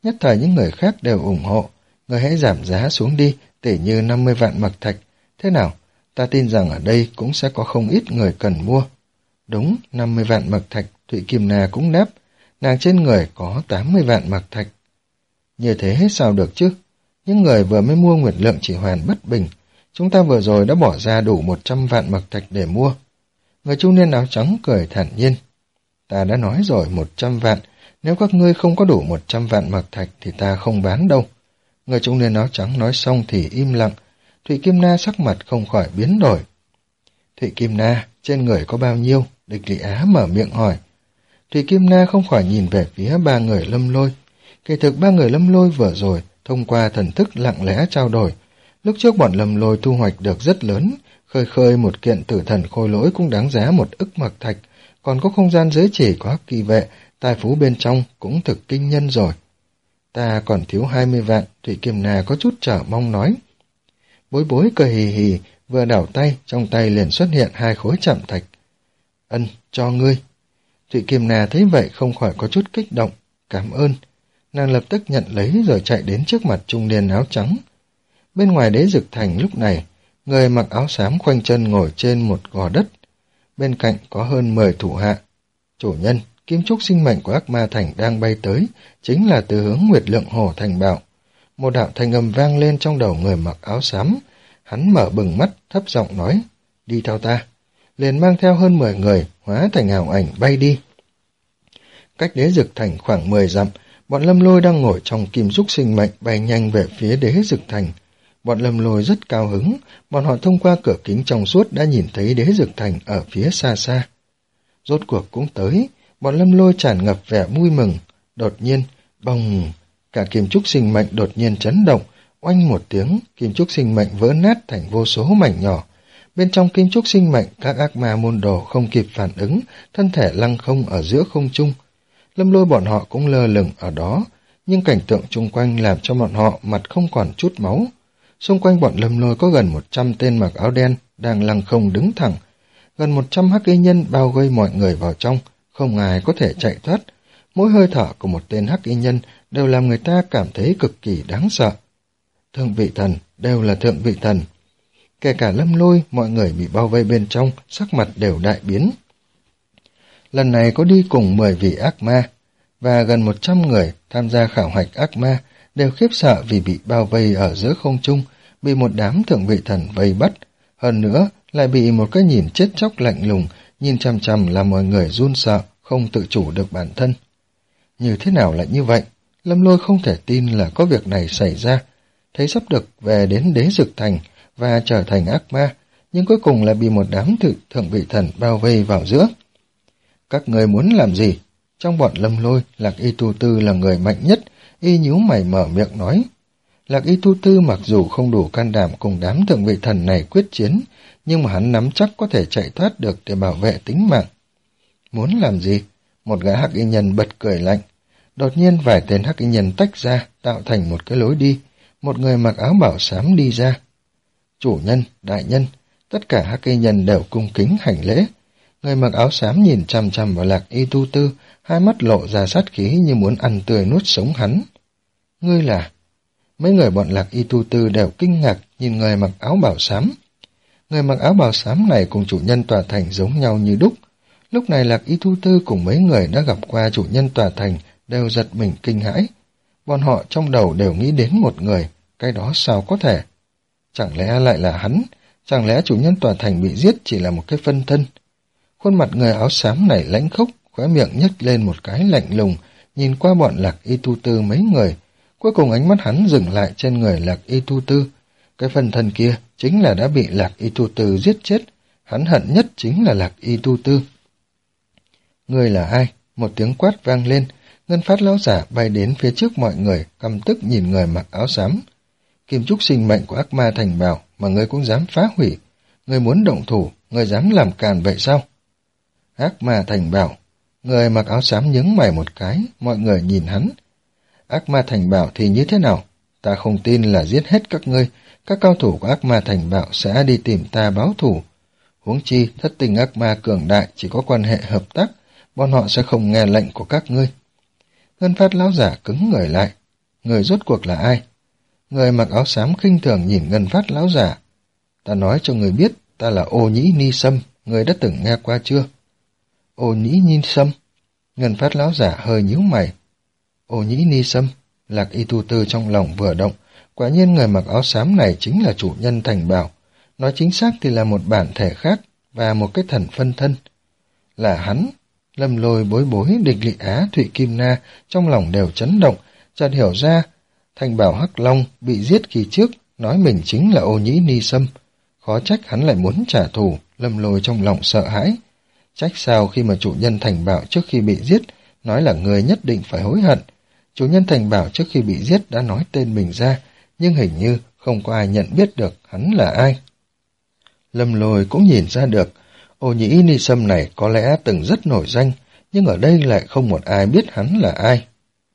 Nhất thời những người khác đều ủng hộ. Người hãy giảm giá xuống đi, tỉ như năm mươi vạn mật thạch. Thế nào? Ta tin rằng ở đây cũng sẽ có không ít người cần mua. Đúng, năm mươi vạn mật thạch, Thụy Kim Na cũng đáp. Nàng trên người có tám mươi vạn mật thạch. Như thế hết sao được chứ? Những người vừa mới mua nguyệt lượng chỉ hoàn bất bình. Chúng ta vừa rồi đã bỏ ra đủ một trăm vạn mật thạch để mua. Người trung niên áo trắng cười thản nhiên. Ta đã nói rồi một trăm vạn. Nếu các ngươi không có đủ một trăm vạn mật thạch thì ta không bán đâu. Người trung niên áo trắng nói xong thì im lặng. Thụy Kim Na sắc mặt không khỏi biến đổi. Thụy Kim Na, trên người có bao nhiêu? Địch Lị Á mở miệng hỏi. Thụy Kim Na không khỏi nhìn về phía ba người Lâm Lôi. Kỳ thực ba người Lâm Lôi vừa rồi thông qua thần thức lặng lẽ trao đổi. Lúc trước bọn Lâm Lôi thu hoạch được rất lớn, khơi khơi một kiện tử thần khôi lỗi cũng đáng giá một ức mật thạch, còn có không gian giới chỉ có hắc kỳ vệ, tài phú bên trong cũng thực kinh nhân rồi. Ta còn thiếu hai mươi vạn, Thụy Kim Na có chút chờ mong nói. Bối bối cười hì hì, vừa đảo tay, trong tay liền xuất hiện hai khối chạm thạch. Ân, cho ngươi. Thụy Kim Na thấy vậy không khỏi có chút kích động. Cảm ơn. Nàng lập tức nhận lấy rồi chạy đến trước mặt trung niên áo trắng. Bên ngoài đế dực thành lúc này, người mặc áo xám khoanh chân ngồi trên một gò đất. Bên cạnh có hơn mười thủ hạ. Chủ nhân, kim trúc sinh mệnh của ác ma thành đang bay tới, chính là từ hướng Nguyệt Lượng Hồ thành bảo. Một đạo thanh âm vang lên trong đầu người mặc áo xám. Hắn mở bừng mắt, thấp giọng nói, đi theo ta. Liền mang theo hơn mười người, hóa thành ảo ảnh bay đi. Cách đế dực thành khoảng mười dặm, bọn Lâm Lôi đang ngồi trong kim trúc sinh mệnh bay nhanh về phía đế dực thành. Bọn Lâm Lôi rất cao hứng, bọn họ thông qua cửa kính trong suốt đã nhìn thấy đế dực thành ở phía xa xa. Rốt cuộc cũng tới, bọn Lâm Lôi tràn ngập vẻ vui mừng. Đột nhiên, bồng, cả kim trúc sinh mệnh đột nhiên chấn động, oanh một tiếng, kim trúc sinh mệnh vỡ nát thành vô số mảnh nhỏ. Bên trong kim trúc sinh mệnh, các ác ma môn đồ không kịp phản ứng, thân thể lăng không ở giữa không trung. Lâm Lôi bọn họ cũng lơ lửng ở đó, nhưng cảnh tượng chung quanh làm cho bọn họ mặt không còn chút máu. Xung quanh bọn Lâm Lôi có gần một trăm tên mặc áo đen đang lăng không đứng thẳng. Gần một trăm hắc y nhân bao vây mọi người vào trong, không ai có thể chạy thoát. Mỗi hơi thở của một tên hắc y nhân đều làm người ta cảm thấy cực kỳ đáng sợ. Thượng vị thần, đều là thượng vị thần. Kể cả Lâm Lôi, mọi người bị bao vây bên trong, sắc mặt đều đại biến. Lần này có đi cùng mười vị ác ma, và gần một trăm người tham gia khảo hạch ác ma đều khiếp sợ vì bị bao vây ở giữa không trung, bị một đám thượng vị thần vây bắt. Hơn nữa, lại bị một cái nhìn chết chóc lạnh lùng, nhìn chằm chằm làm mọi người run sợ, không tự chủ được bản thân. Như thế nào lại như vậy? Lâm Lôi không thể tin là có việc này xảy ra. Thấy sắp được về đến đế dực thành và trở thành ác ma, nhưng cuối cùng lại bị một đám thự thượng vị thần bao vây vào giữa. Các người muốn làm gì? Trong bọn Lâm Lôi, Lạc Y Tu Tư là người mạnh nhất, y nhíu mày mở miệng nói. Lạc Y Tu Tư mặc dù không đủ can đảm cùng đám thượng vị thần này quyết chiến, nhưng mà hắn nắm chắc có thể chạy thoát được để bảo vệ tính mạng. Muốn làm gì? Một gã hắc y nhân bật cười lạnh. Đột nhiên vài tên hắc y nhân tách ra, tạo thành một cái lối đi. Một người mặc áo bảo xám đi ra. Chủ nhân, đại nhân, tất cả hắc y nhân đều cung kính hành lễ. Người mặc áo xám nhìn chằm chằm vào Lạc Y Tu Tư, hai mắt lộ ra sát khí như muốn ăn tươi nuốt sống hắn. Ngươi là... Mấy người bọn Lạc Y Tu Tư đều kinh ngạc nhìn người mặc áo bảo xám. Người mặc áo bào xám này cùng chủ nhân tòa thành giống nhau như đúc. Lúc này Lạc Y Tu Tư cùng mấy người đã gặp qua chủ nhân tòa thành đều giật mình kinh hãi. Bọn họ trong đầu đều nghĩ đến một người, cái đó sao có thể? Chẳng lẽ lại là hắn? Chẳng lẽ chủ nhân tòa thành bị giết chỉ là một cái phân thân? Khuôn mặt người áo xám này lãnh khốc, khóe miệng nhếch lên một cái lạnh lùng, nhìn qua bọn Lạc Y Tu Tư mấy người. Cuối cùng ánh mắt hắn dừng lại trên người Lạc Y Tu Tư. Cái phân thân kia chính là đã bị Lạc Y Tu Tư giết chết. Hắn hận nhất chính là Lạc Y Tu Tư. Người là ai? Một tiếng quát vang lên. Ngân Phát lão giả bay đến phía trước mọi người, căm tức nhìn người mặc áo xám. Kim trúc sinh mệnh của ác ma thành bảo mà ngươi cũng dám phá hủy. Ngươi muốn động thủ, ngươi dám làm càn vậy sao? Ác ma thành bảo. Người mặc áo xám nhướng mày một cái, mọi người nhìn hắn. Ác ma thành bảo thì như thế nào? Ta không tin là giết hết các ngươi, các cao thủ của ác ma thành bảo sẽ đi tìm ta báo thù. Huống chi, thất tình ác ma cường đại chỉ có quan hệ hợp tác, bọn họ sẽ không nghe lệnh của các ngươi. Ngân Phát lão giả cứng người lại. người rốt cuộc là ai? Người mặc áo xám khinh thường nhìn Ngân Phát lão giả. Ta nói cho người biết, ta là Ô Nhĩ Ni Sâm, người đã từng nghe qua chưa? Ô Nhĩ Ni Sâm? Ngân Phát lão giả hơi nhíu mày. Ô Nhĩ Ni Sâm? Lạc Y Tu Tư trong lòng vừa động, quả nhiên người mặc áo xám này chính là chủ nhân Thành Bảo, nói chính xác thì là một bản thể khác và một cái thần phân thân. Là hắn. Lâm Lôi, Bối Bối, Địch Lị Á, Thụy Kim Na trong lòng đều chấn động, chợt hiểu ra Thành Bảo Hắc Long bị giết kỳ trước, nói mình chính là Ô Nhĩ Ni Sâm. Khó trách hắn lại muốn trả thù. Lâm Lôi trong lòng sợ hãi. Trách sao khi mà chủ nhân Thành Bảo trước khi bị giết nói là người nhất định phải hối hận. Chủ nhân Thành Bảo trước khi bị giết đã nói tên mình ra, nhưng hình như không có ai nhận biết được hắn là ai. Lâm Lôi cũng nhìn ra được, Ô Nhĩ Ni Sâm này có lẽ từng rất nổi danh, nhưng ở đây lại không một ai biết hắn là ai.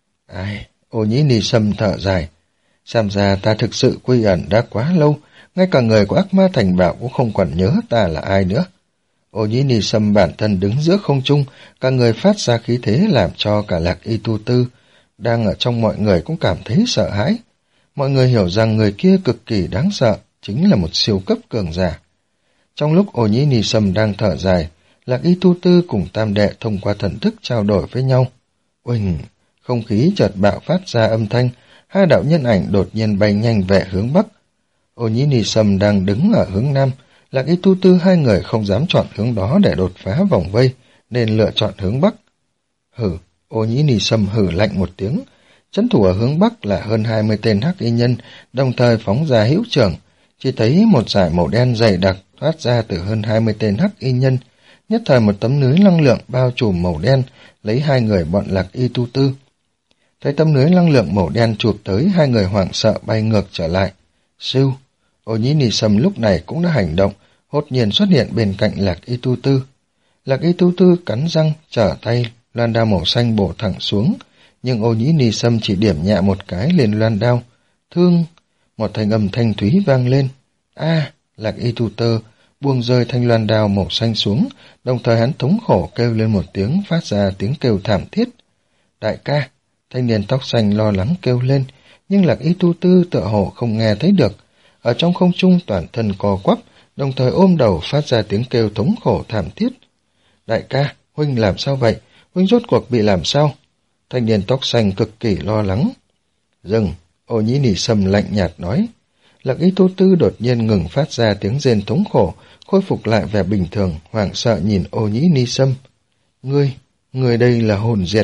Ai? Ô Nhĩ Ni Sâm thở dài. Xem ra ta thực sự quy ẩn đã quá lâu, ngay cả người của ác ma Thành Bảo cũng không còn nhớ ta là ai nữa. Ô Nhĩ Ni Sâm bản thân đứng giữa không trung, cả người phát ra khí thế làm cho cả Lạc Y Tu Tư đang ở trong mọi người cũng cảm thấy sợ hãi. Mọi người hiểu rằng người kia cực kỳ đáng sợ, chính là một siêu cấp cường giả. Trong lúc Ô Nhĩ Ni Sâm đang thở dài, Lạc Y Tu Tư cùng Tam Đệ thông qua thần thức trao đổi với nhau. Uỳnh, không khí chợt bạo phát ra âm thanh, hai đạo nhân ảnh đột nhiên bay nhanh về hướng Bắc. Ô Nhĩ Ni Sâm đang đứng ở hướng Nam, Lạc Y Tu Tư hai người không dám chọn hướng đó để đột phá vòng vây, nên lựa chọn hướng Bắc. Hử, Ô Nhĩ Ni Sâm hử lạnh một tiếng. Trấn thủ ở hướng Bắc là hơn hai mươi tên hắc y nhân, đồng thời phóng ra hữu trưởng. Chỉ thấy một dải màu đen dày đặc thoát ra từ hơn hai mươi tên hắc y nhân. Nhất thời một tấm lưới năng lượng bao trùm màu đen, lấy hai người bọn Lạc Y Tu Tư. Thấy tấm lưới năng lượng màu đen chụp tới, hai người hoảng sợ bay ngược trở lại. Siêu! Ô Nhĩ Ni Sâm lúc này cũng đã hành động, hốt nhiên xuất hiện bên cạnh Lạc Y Tu Tư. Lạc Y Tu Tư cắn răng, trở tay, loan đao màu xanh bổ thẳng xuống, nhưng Ô Nhĩ Ni Sâm chỉ điểm nhẹ một cái lên loan đao. Thương! Một thanh âm thanh thúy vang lên. A! Lạc Y Tu Tư buông rơi thanh loan đao màu xanh xuống, đồng thời hắn thống khổ kêu lên một tiếng, phát ra tiếng kêu thảm thiết. Đại ca! Thanh niên tóc xanh lo lắng kêu lên, nhưng Lạc Y Tu Tư tựa hồ không nghe thấy được. Ở trong không trung toàn thân co quắp, đồng thời ôm đầu phát ra tiếng kêu thống khổ thảm thiết. Đại ca, huynh làm sao vậy? Huynh rốt cuộc bị làm sao? Thanh niên tóc xanh cực kỳ lo lắng. Dừng, Ô Nhĩ Ni Sâm lạnh nhạt nói. Lạc Y Tu Tư đột nhiên ngừng phát ra tiếng rên thống khổ, khôi phục lại vẻ bình thường, hoảng sợ nhìn Ô Nhĩ Ni Sâm. Ngươi, ngươi đây là hồn diệt.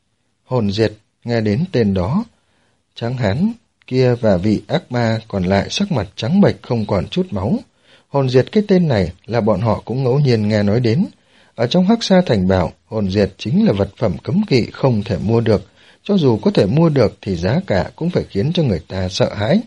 Hồn diệt, nghe đến tên đó. Tráng hán kia và vị ác ma còn lại sắc mặt trắng bệch không còn chút máu. Hồn diệt cái tên này là bọn họ cũng ngẫu nhiên nghe nói đến. Ở trong Hắc Sa Thành Bảo, hồn diệt chính là vật phẩm cấm kỵ không thể mua được. Cho dù có thể mua được thì giá cả cũng phải khiến cho người ta sợ hãi.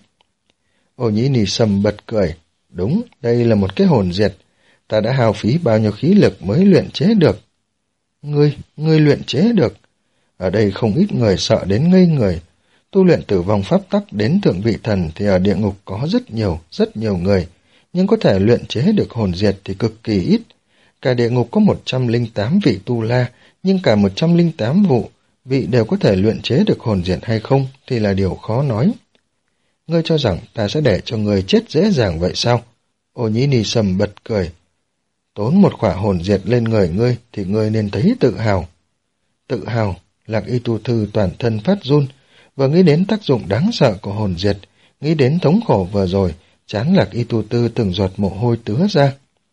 Ô Nhĩ Ni Sâm bật cười. Đúng, đây là một cái hồn diệt. Ta đã hao phí bao nhiêu khí lực mới luyện chế được. Ngươi, ngươi luyện chế được. Ở đây không ít người sợ đến ngây người. Tu luyện tử vong pháp tắc đến thượng vị thần thì ở địa ngục có rất nhiều, rất nhiều người. Nhưng có thể luyện chế được hồn diệt thì cực kỳ ít. Cả địa ngục có một trăm lẻ tám vị tu la, nhưng cả một trăm lẻ tám vụ vị đều có thể luyện chế được hồn diệt hay không thì là điều khó nói. Ngươi cho rằng ta sẽ để cho ngươi chết dễ dàng vậy sao? Ô Nhĩ Ni Sâm bật cười. Tốn một khỏa hồn diệt lên người ngươi thì ngươi nên thấy tự hào. Tự hào? Lạc Y Tu Thư toàn thân phát run, vừa nghĩ đến tác dụng đáng sợ của hồn diệt, nghĩ đến thống khổ vừa rồi, trán Lạc Y Tu Tư từng giọt mồ hôi tứa ra.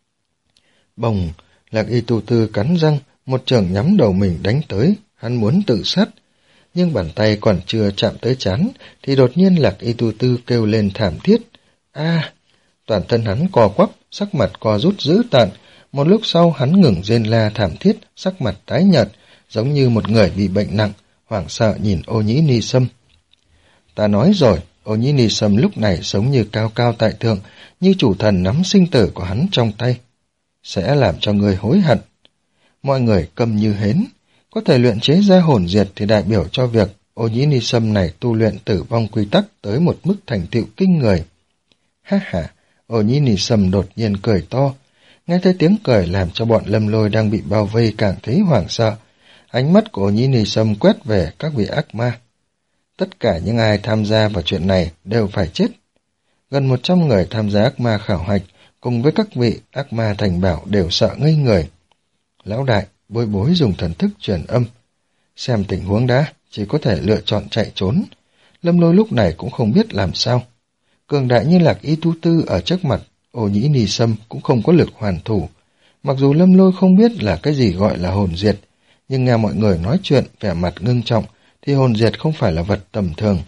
Bồng! Lạc Y Tu Tư cắn răng, một chưởng nhắm đầu mình đánh tới, hắn muốn tự sát. Nhưng bàn tay còn chưa chạm tới trán, thì đột nhiên Lạc Y Tu Tư kêu lên thảm thiết. A! Toàn thân hắn co quắp, sắc mặt co rút dữ tợn. Một lúc sau hắn ngừng rên la thảm thiết, sắc mặt tái nhợt, giống như một người bị bệnh nặng, hoảng sợ nhìn Ô Nhĩ Ni Sâm. Ta nói rồi, Ô Nhĩ Ni Sâm lúc này sống như cao cao tại thượng, như chủ thần nắm sinh tử của hắn trong tay. Sẽ làm cho người hối hận. Mọi người câm như hến. Có thể luyện chế ra hồn diệt thì đại biểu cho việc Ô Nhĩ Ni Sâm này tu luyện tử vong quy tắc tới một mức thành tựu kinh người. Ha ha, Ô Nhĩ Ni Sâm đột nhiên cười to. Nghe thấy tiếng cười làm cho bọn Lâm Lôi đang bị bao vây càng thấy hoảng sợ. Ánh mắt của Ô Nhĩ Ni Sâm quét về các vị ác ma. Tất cả những ai tham gia vào chuyện này đều phải chết. Gần một trăm người tham gia ác ma khảo hạch cùng với các vị ác ma thành bảo đều sợ ngây người. Lão đại, Bối Bối dùng thần thức truyền âm. Xem tình huống đã, chỉ có thể lựa chọn chạy trốn. Lâm Lôi lúc này cũng không biết làm sao. Cường đại như Lạc Y Tu Tư ở trước mặt, Ô Nhĩ Ni Sâm cũng không có lực hoàn thủ. Mặc dù Lâm Lôi không biết là cái gì gọi là hồn diệt, nhưng nghe mọi người nói chuyện vẻ mặt ngưng trọng thì hồn diệt không phải là vật tầm thường.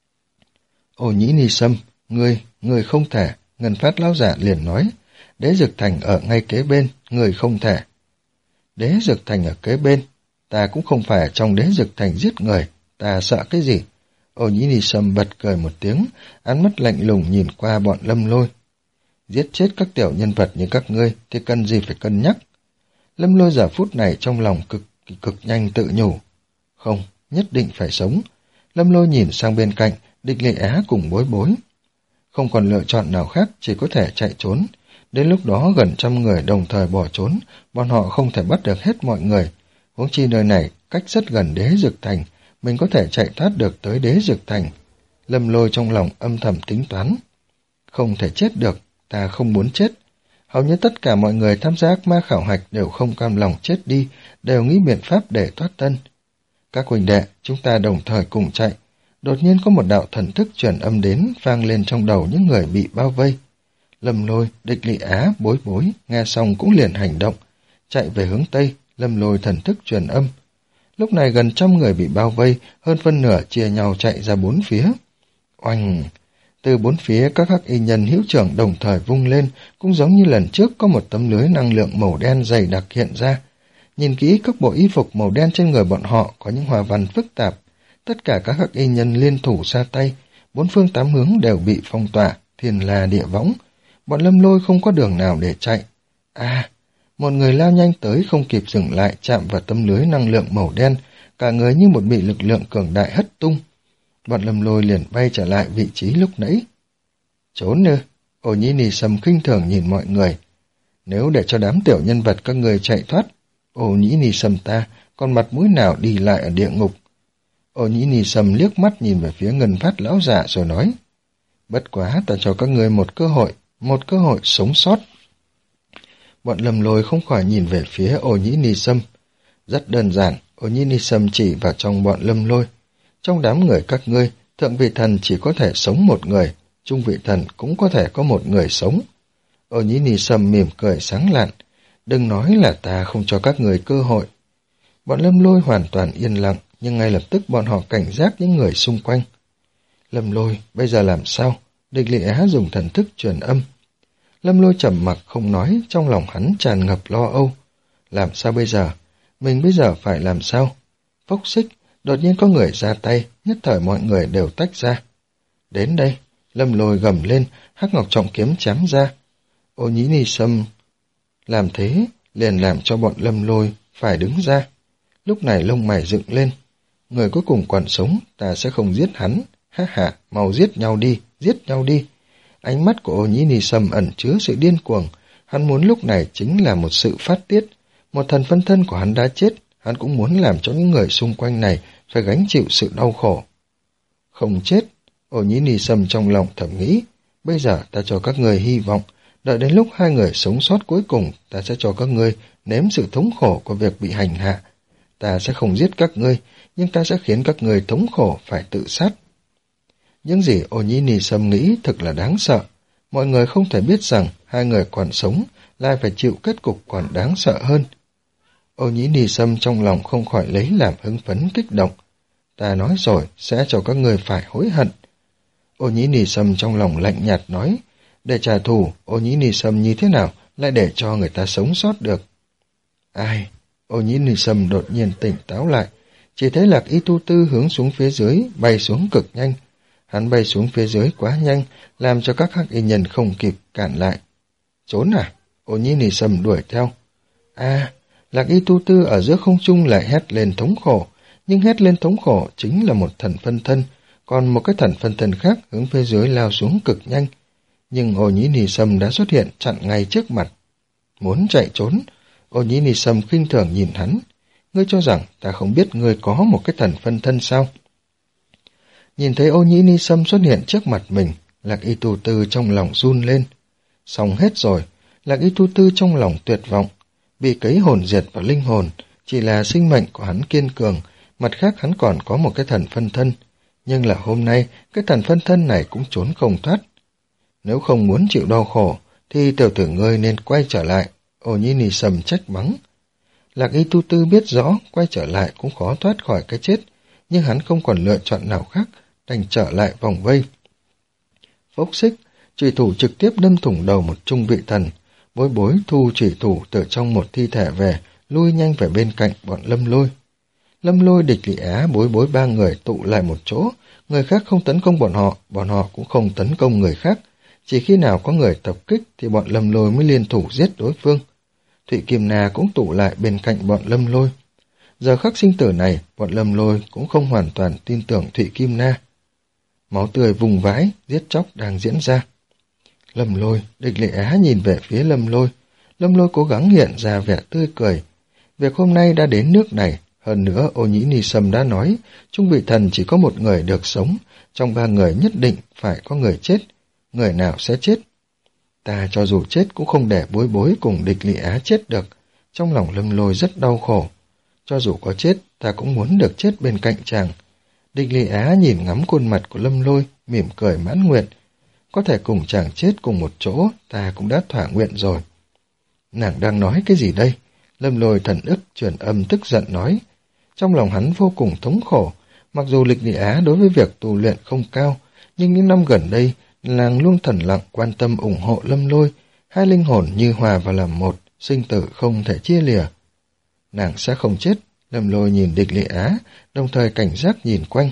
Ô Nhĩ Ni Sâm, ngươi, ngươi không thể. Ngân Phát lão giả liền nói, Đế Dực Thành ở ngay kế bên, ngươi không thể. Đế Dực Thành ở kế bên, ta cũng không phải ở trong Đế Dực Thành giết người, ta sợ cái gì? Ô Nhĩ Ni Sâm bật cười một tiếng, ánh mắt lạnh lùng nhìn qua bọn Lâm Lôi. Giết chết các tiểu nhân vật như các ngươi thì cần gì phải cân nhắc. Lâm Lôi giờ phút này trong lòng cực cực nhanh tự nhủ. Không, nhất định phải sống. Lâm Lôi nhìn sang bên cạnh, Địch Lệ Á cùng Bối Bối. Không còn lựa chọn nào khác, chỉ có thể chạy trốn. Đến lúc đó gần trăm người đồng thời bỏ trốn, bọn họ không thể bắt được hết mọi người. Huống chi nơi này cách rất gần Đế Dực Thành, mình có thể chạy thoát được tới Đế Dực Thành. Lâm Lôi trong lòng âm thầm tính toán. Không thể chết được, ta không muốn chết. Hầu như tất cả mọi người tham gia ác ma khảo hạch đều không cam lòng chết đi, đều nghĩ biện pháp để thoát thân. Các huynh đệ, chúng ta đồng thời cùng chạy. Đột nhiên có một đạo thần thức truyền âm đến, vang lên trong đầu những người bị bao vây. Lâm Lôi, Địch Lị Á, Bối Bối, nghe xong cũng liền hành động. Chạy về hướng Tây, Lâm Lôi thần thức truyền âm. Lúc này gần trăm người bị bao vây, hơn phân nửa chia nhau chạy ra bốn phía. Oanh! Từ bốn phía các hắc y nhân hữu trưởng đồng thời vung lên, cũng giống như lần trước có một tấm lưới năng lượng màu đen dày đặc hiện ra. Nhìn kỹ các bộ y phục màu đen trên người bọn họ có những hoa văn phức tạp. Tất cả các hắc y nhân liên thủ ra tay, bốn phương tám hướng đều bị phong tỏa, thiên la địa võng. Bọn Lâm Lôi không có đường nào để chạy. À, một người lao nhanh tới không kịp dừng lại, chạm vào tấm lưới năng lượng màu đen, cả người như một bị lực lượng cường đại hất tung. Bọn Lâm Lôi liền bay trở lại vị trí lúc nãy. Trốn nữa, Ô Nhĩ Ni Sâm khinh thường nhìn mọi người. Nếu để cho đám tiểu nhân vật các người chạy thoát, Ô Nhĩ Ni Sâm ta còn mặt mũi nào đi lại ở địa ngục. Ô Nhĩ Ni Sâm liếc mắt nhìn về phía Ngân Phát lão giả rồi nói, bất quá ta cho các người một cơ hội, một cơ hội sống sót. Bọn Lâm Lôi không khỏi nhìn về phía Ô Nhĩ Ni Sâm. Rất đơn giản, Ô Nhĩ Ni Sâm chỉ vào trong bọn Lâm Lôi. Trong đám người các ngươi, thượng vị thần chỉ có thể sống một người, trung vị thần cũng có thể có một người sống. Ô Nhĩ Ni Sâm mỉm cười sáng lạn, đừng nói là ta không cho các người cơ hội. Bọn Lâm Lôi hoàn toàn yên lặng, nhưng ngay lập tức bọn họ cảnh giác những người xung quanh. Lâm Lôi, bây giờ làm sao? Địch Lị Á dùng thần thức truyền âm. Lâm Lôi trầm mặc không nói, trong lòng hắn tràn ngập lo âu. Làm sao bây giờ? Mình bây giờ phải làm sao? Phốc xích, đột nhiên có người ra tay, nhất thời mọi người đều tách ra. Đến đây, Lâm Lôi gầm lên, hắc ngọc trọng kiếm chém ra. Ô Nhĩ Ni Sâm làm thế, liền làm cho bọn Lâm Lôi phải đứng ra. Lúc này lông mày dựng lên. Người cuối cùng còn sống, ta sẽ không giết hắn. Ha ha, mau giết nhau đi, giết nhau đi. Ánh mắt của Ô Nhĩ Ni Sâm ẩn chứa sự điên cuồng. Hắn muốn lúc này chính là một sự phát tiết. Một thần phân thân của hắn đã chết, hắn cũng muốn làm cho những người xung quanh này phải gánh chịu sự đau khổ. Không chết, Ô Nhĩ Ni Sâm trong lòng thầm nghĩ, bây giờ ta cho các người hy vọng, đợi đến lúc hai người sống sót cuối cùng, ta sẽ cho các ngươi nếm sự thống khổ của việc bị hành hạ. Ta sẽ không giết các ngươi, nhưng ta sẽ khiến các ngươi thống khổ phải tự sát. Những gì Ô Nhĩ Ni Sâm nghĩ thực là đáng sợ. Mọi người không thể biết rằng hai người còn sống lại phải chịu kết cục còn đáng sợ hơn. Ô Nhĩ Ni Sâm trong lòng không khỏi lấy làm hứng phấn kích động. Ta nói rồi, sẽ cho các người phải hối hận. Ô Nhĩ Ni Sâm trong lòng lạnh nhạt nói, để trả thù, Ô Nhĩ Ni Sâm như thế nào lại để cho người ta sống sót được? Ai? Ô Nhĩ Ni Sâm đột nhiên tỉnh táo lại, chỉ thấy Lạc Y Tu Tư hướng xuống phía dưới, bay xuống cực nhanh. Hắn bay xuống phía dưới quá nhanh, làm cho các hắc y nhân không kịp cản lại. Trốn à? Ô Nhĩ Ni Sâm đuổi theo. À, Lạc Y Tu Tư ở giữa không trung lại hét lên thống khổ, nhưng hét lên thống khổ chính là một thần phân thân, còn một cái thần phân thân khác hướng phía dưới lao xuống cực nhanh. Nhưng Ô Nhĩ Ni Sâm đã xuất hiện chặn ngay trước mặt. Muốn chạy trốn, Ô Nhĩ Ni Sâm khinh thường nhìn hắn. Ngươi cho rằng ta không biết ngươi có một cái thần phân thân sao? Nhìn thấy Ô Nhĩ Ni Sâm xuất hiện trước mặt mình, Lạc Y Tu Tư trong lòng run lên. Xong hết rồi, Lạc Y Tu Tư trong lòng tuyệt vọng, bị cấy hồn diệt vào linh hồn, chỉ là sinh mệnh của hắn kiên cường, mặt khác hắn còn có một cái thần phân thân, nhưng là hôm nay cái thần phân thân này cũng trốn không thoát. Nếu không muốn chịu đau khổ, thì tiểu tử ngươi nên quay trở lại, Ô Nhĩ Ni Sâm trách mắng. Lạc Y Tu Tư biết rõ quay trở lại cũng khó thoát khỏi cái chết, nhưng hắn không còn lựa chọn nào khác, đành trở lại vòng vây. Phốc xích, chủy thủ trực tiếp đâm thủng đầu một trung vị thần, Bối Bối thu chủy thủ từ trong một thi thể về, lui nhanh về bên cạnh bọn Lâm Lôi. Lâm Lôi, Địch Lị Á, Bối Bối ba người tụ lại một chỗ, người khác không tấn công bọn họ, bọn họ cũng không tấn công người khác, chỉ khi nào có người tập kích thì bọn Lâm Lôi mới liên thủ giết đối phương. Thụy Kim Na cũng tụ lại bên cạnh bọn Lâm Lôi. Giờ khắc sinh tử này, bọn Lâm Lôi cũng không hoàn toàn tin tưởng Thụy Kim Na. Máu tươi vùng vãi, giết chóc đang diễn ra. Lâm Lôi, Địch Lệ Á nhìn về phía Lâm Lôi. Lâm Lôi cố gắng hiện ra vẻ tươi cười. Việc hôm nay đã đến nước này, hơn nữa Ô Nhĩ Ni Sâm đã nói, trung vị thần chỉ có một người được sống, trong ba người nhất định phải có người chết. Người nào sẽ chết? Ta cho dù chết cũng không để Bối Bối cùng Địch Lị Á chết được. Trong lòng Lâm Lôi rất đau khổ. Cho dù có chết, ta cũng muốn được chết bên cạnh chàng. Địch Lị Á nhìn ngắm khuôn mặt của Lâm Lôi, mỉm cười mãn nguyện. Có thể cùng chàng chết cùng một chỗ, ta cũng đã thỏa nguyện rồi. Nàng đang nói cái gì đây? Lâm Lôi thần ức truyền âm tức giận nói. Trong lòng hắn vô cùng thống khổ. Mặc dù Địch Lị Á đối với việc tu luyện không cao, nhưng những năm gần đây, nàng luôn thầm lặng quan tâm ủng hộ Lâm Lôi, hai linh hồn như hòa vào làm một, sinh tử không thể chia lìa. Nàng sẽ không chết. Lâm Lôi nhìn Địch Lị Á, đồng thời cảnh giác nhìn quanh.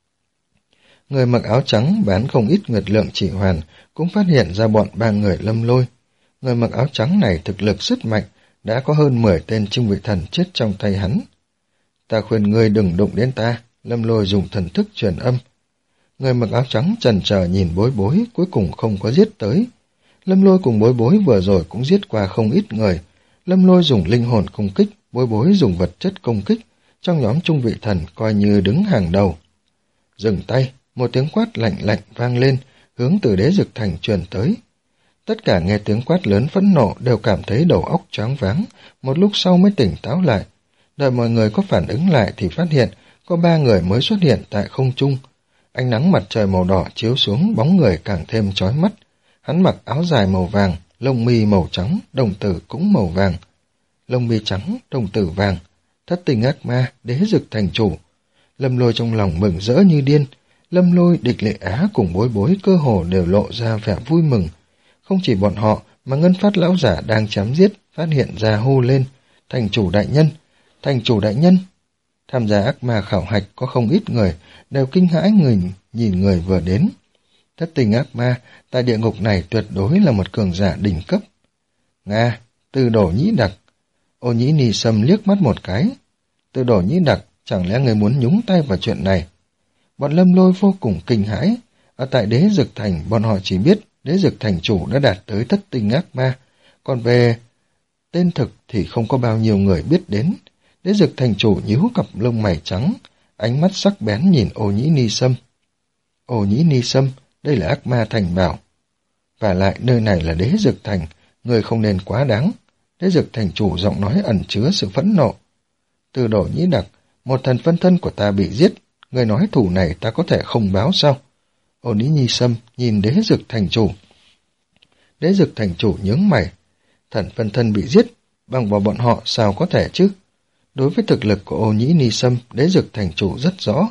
Người mặc áo trắng bán không ít nguyệt lượng chỉ hoàn cũng phát hiện ra bọn ba người Lâm Lôi. Người mặc áo trắng này thực lực rất mạnh, đã có hơn mười tên trung vị thần chết trong tay hắn. Ta khuyên ngươi đừng đụng đến ta, Lâm Lôi dùng thần thức truyền âm. Người mặc áo trắng chần chờ nhìn Bối Bối, cuối cùng không có giết tới. Lâm Lôi cùng Bối Bối vừa rồi cũng giết qua không ít người. Lâm Lôi dùng linh hồn công kích, Bối Bối dùng vật chất công kích, trong nhóm trung vị thần coi như đứng hàng đầu. Dừng tay, một tiếng quát lạnh lạnh vang lên, hướng từ Đế Dực Thành truyền tới. Tất cả nghe tiếng quát lớn phẫn nộ đều cảm thấy đầu óc choáng váng, một lúc sau mới tỉnh táo lại. Đợi mọi người có phản ứng lại thì phát hiện có ba người mới xuất hiện tại không trung. Ánh nắng mặt trời màu đỏ chiếu xuống, bóng người càng thêm chói mắt. Hắn mặc áo dài màu vàng, lông mi màu trắng, đồng tử cũng màu vàng. Lông mi trắng, đồng tử vàng, Thất Tình Ác Ma, Đế Dực Thành chủ. Lâm Lôi trong lòng mừng rỡ như điên. Lâm Lôi, Địch Lệ Á cùng Bối Bối cơ hồ đều lộ ra vẻ vui mừng. Không chỉ bọn họ mà Ngân Phát lão giả đang chém giết phát hiện ra hô lên, thành chủ đại nhân, thành chủ đại nhân. Tham gia ác ma khảo hạch có không ít người đều kinh hãi người nhìn người vừa đến. Thất Tình Ác Ma tại địa ngục này tuyệt đối là một cường giả đỉnh cấp. Nga, Từ Đổ Nhĩ Đặc. Ô Nhĩ Ni Sâm liếc mắt một cái. Từ Đổ Nhĩ Đặc, chẳng lẽ người muốn nhúng tay vào chuyện này? Bọn Lâm Lôi vô cùng kinh hãi. Ở tại Đế Dực Thành, bọn họ chỉ biết Đế Dực Thành chủ đã đạt tới Thất Tình Ác Ma, còn về tên thực thì không có bao nhiêu người biết đến. Đế Dực Thành chủ nhíu cặp lông mày trắng, ánh mắt sắc bén nhìn Ô Nhĩ Ni Sâm. Ô Nhĩ Ni Sâm, đây là ác ma thành bảo. Và lại nơi này là Đế Dực Thành, người không nên quá đáng. Đế Dực Thành chủ giọng nói ẩn chứa sự phẫn nộ. Từ Đổ Nhĩ Đặc, một thần phân thân của ta bị giết, người nói thủ này ta có thể không báo sao? Ô Nhĩ Ni Sâm nhìn Đế Dực Thành chủ. Đế Dực Thành chủ nhướng mày. Thần phân thân bị giết, bằng vào bọn họ sao có thể chứ? Đối với thực lực của Ô Nhĩ Ni Sâm, Đế Dực Thành chủ rất rõ.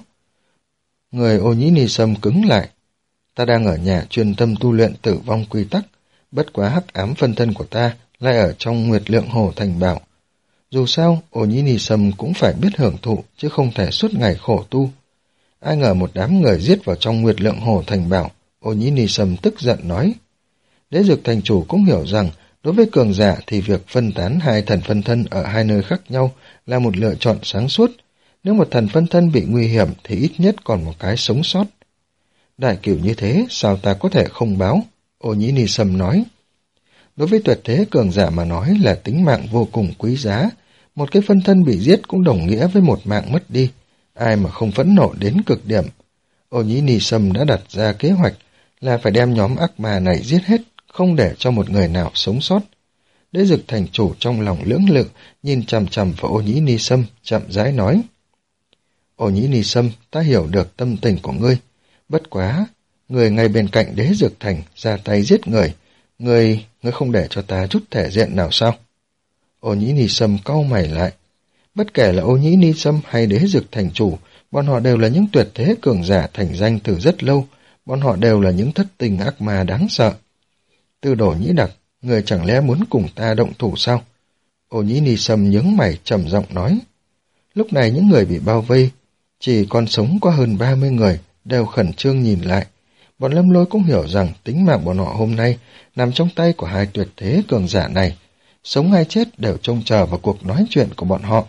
Người Ô Nhĩ Ni Sâm cứng lại. Ta đang ở nhà chuyên tâm tu luyện tử vong quy tắc, bất quá hắc ám phân thân của ta lại ở trong Nguyệt Lượng Hồ Thành Bảo. Dù sao, Ô Nhĩ Ni Sâm cũng phải biết hưởng thụ, chứ không thể suốt ngày khổ tu. Ai ngờ một đám người giết vào trong Nguyệt Lượng Hồ Thành Bảo, Ô Nhĩ Ni Sâm tức giận nói. Đế Dực Thành chủ cũng hiểu rằng, đối với cường giả thì việc phân tán hai thần phân thân ở hai nơi khác nhau là một lựa chọn sáng suốt. Nếu một thần phân thân bị nguy hiểm thì ít nhất còn một cái sống sót. Đại cửu như thế, sao ta có thể không báo? Ô Nhĩ Ni Sâm nói. Đối với tuyệt thế cường giả mà nói là tính mạng vô cùng quý giá. Một cái phân thân bị giết cũng đồng nghĩa với một mạng mất đi. Ai mà không phẫn nộ đến cực điểm. Ô Nhĩ Ni Sâm đã đặt ra kế hoạch là phải đem nhóm ác ma này giết hết, không để cho một người nào sống sót. Đế Dực thành chủ trong lòng lưỡng lự, nhìn chằm chằm vào Ô Nhĩ Ni Sâm, chậm rãi nói. Ô Nhĩ Ni Sâm, ta hiểu được tâm tình của ngươi. Bất quá, người ngay bên cạnh Đế Dực thành ra tay giết người. Ngươi, ngươi không để cho ta chút thể diện nào sao? Ô Nhĩ Ni Sâm cau mày lại. Bất kể là Ô Nhĩ Ni Sâm hay Đế Dực thành chủ, bọn họ đều là những tuyệt thế cường giả thành danh từ rất lâu. Bọn họ đều là những thất tình ác ma đáng sợ. Tư Đồ Nhĩ Đặc, người chẳng lẽ muốn cùng ta động thủ sao? Ô Nhĩ Ni Sâm nhướng mày trầm giọng nói. Lúc này những người bị bao vây, chỉ còn sống có hơn ba mươi người, đều khẩn trương nhìn lại. Bọn Lâm Lôi cũng hiểu rằng tính mạng bọn họ hôm nay nằm trong tay của hai tuyệt thế cường giả này. Sống hay chết đều trông chờ vào cuộc nói chuyện của bọn họ.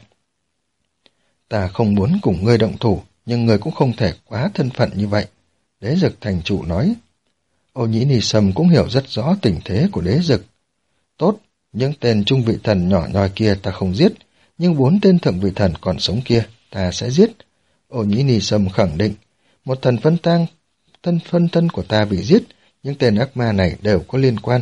Ta không muốn cùng ngươi động thủ, nhưng ngươi cũng không thể quá thân phận như vậy. Đế Dực thành chủ nói. Ô Nhĩ Ni Sâm cũng hiểu rất rõ tình thế của Đế Dực. Tốt, những tên trung vị thần nhỏ nhoi kia ta không giết, nhưng bốn tên thượng vị thần còn sống kia ta sẽ giết. Ô Nhĩ Ni Sâm khẳng định, một thần phân tang, thân phân thân của ta bị giết, những tên ác ma này đều có liên quan.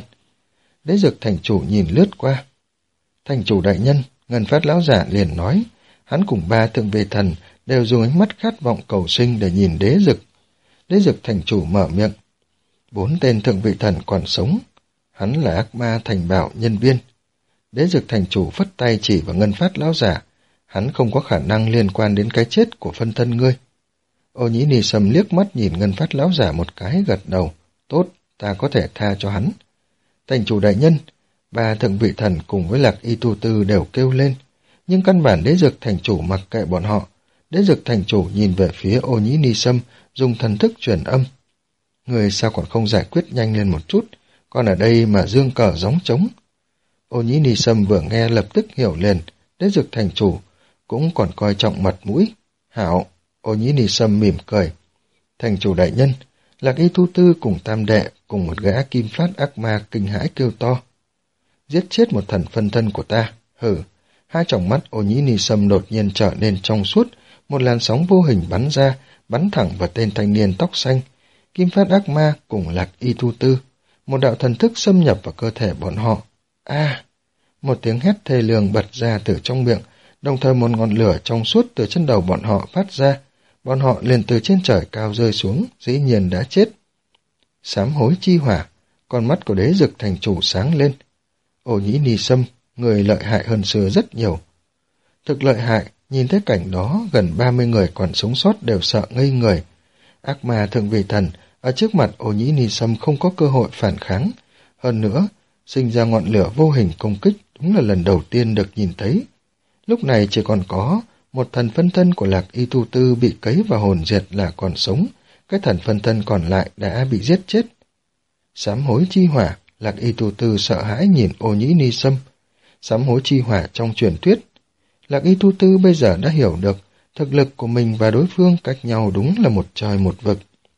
Đế Dực thành chủ nhìn lướt qua. Thành chủ đại nhân, Ngân Phát lão giả liền nói, hắn cùng ba thượng vị thần đều dùng ánh mắt khát vọng cầu sinh để nhìn Đế Dực. Đế Dực thành chủ mở miệng. Bốn tên thượng vị thần còn sống. Hắn là ác ma thành bảo nhân viên. Đế Dực thành chủ phất tay chỉ vào Ngân Phát lão giả. Hắn không có khả năng liên quan đến cái chết của phân thân ngươi. Ô Nhĩ Ni Sâm liếc mắt nhìn Ngân Phát lão giả một cái, gật đầu. Tốt, ta có thể tha cho hắn. Thành chủ đại nhân, ba thượng vị thần cùng với Lạc Y Tu Tư đều kêu lên. Nhưng căn bản Đế Dực thành chủ mặc kệ bọn họ. Đế Dực thành chủ nhìn về phía Ô Nhĩ Ni Sâm, dùng thần thức truyền âm. Người sao còn không giải quyết nhanh lên một chút, còn ở đây mà dương cờ gióng trống. Ô Nhĩ Ni Sâm vừa nghe lập tức hiểu liền, Đế Dực thành chủ cũng còn coi trọng mặt mũi. Hảo, Ô Nhĩ Ni Sâm mỉm cười. Thành chủ đại nhân, Lạc Y Tu Tư cùng tam đệ cùng một gã kim phát ác ma kinh hãi kêu to. Giết chết một thần phân thân của ta, hử. Hai tròng mắt Ô Nhĩ Ni Sâm đột nhiên trở nên trong suốt, một làn sóng vô hình bắn ra, bắn thẳng vào tên thanh niên tóc xanh. Kim phát ác ma cùng Lạc Y Tu Tư, một đạo thần thức xâm nhập vào cơ thể bọn họ. A! Một tiếng hét thê lương bật ra từ trong miệng, đồng thời một ngọn lửa trong suốt từ chân đầu bọn họ phát ra. Bọn họ liền từ trên trời cao rơi xuống, dĩ nhiên đã chết. Sám hối chi hỏa, con mắt của Đế Dực thành chủ sáng lên. Ô Nhĩ Ni Sâm, người lợi hại hơn xưa rất nhiều. Thực lợi hại, nhìn thấy cảnh đó, gần ba mươi người còn sống sót đều sợ ngây người. Ác ma thượng vị thần, ở trước mặt Ô Nhĩ Ni Sâm không có cơ hội phản kháng. Hơn nữa, sinh ra ngọn lửa vô hình công kích đúng là lần đầu tiên được nhìn thấy. Lúc này chỉ còn có một thần phân thân của Lạc Y Tu Tư bị cấy vào hồn diệt là còn sống, cái thần phân thân còn lại đã bị giết chết. Sám hối chi hỏa, Lạc Y Tu Tư sợ hãi nhìn Ô Nhĩ Ni Sâm. Sám hối chi hỏa trong truyền thuyết. Lạc Y Tu Tư bây giờ đã hiểu được thực lực của mình và đối phương cách nhau đúng là một trời một vực.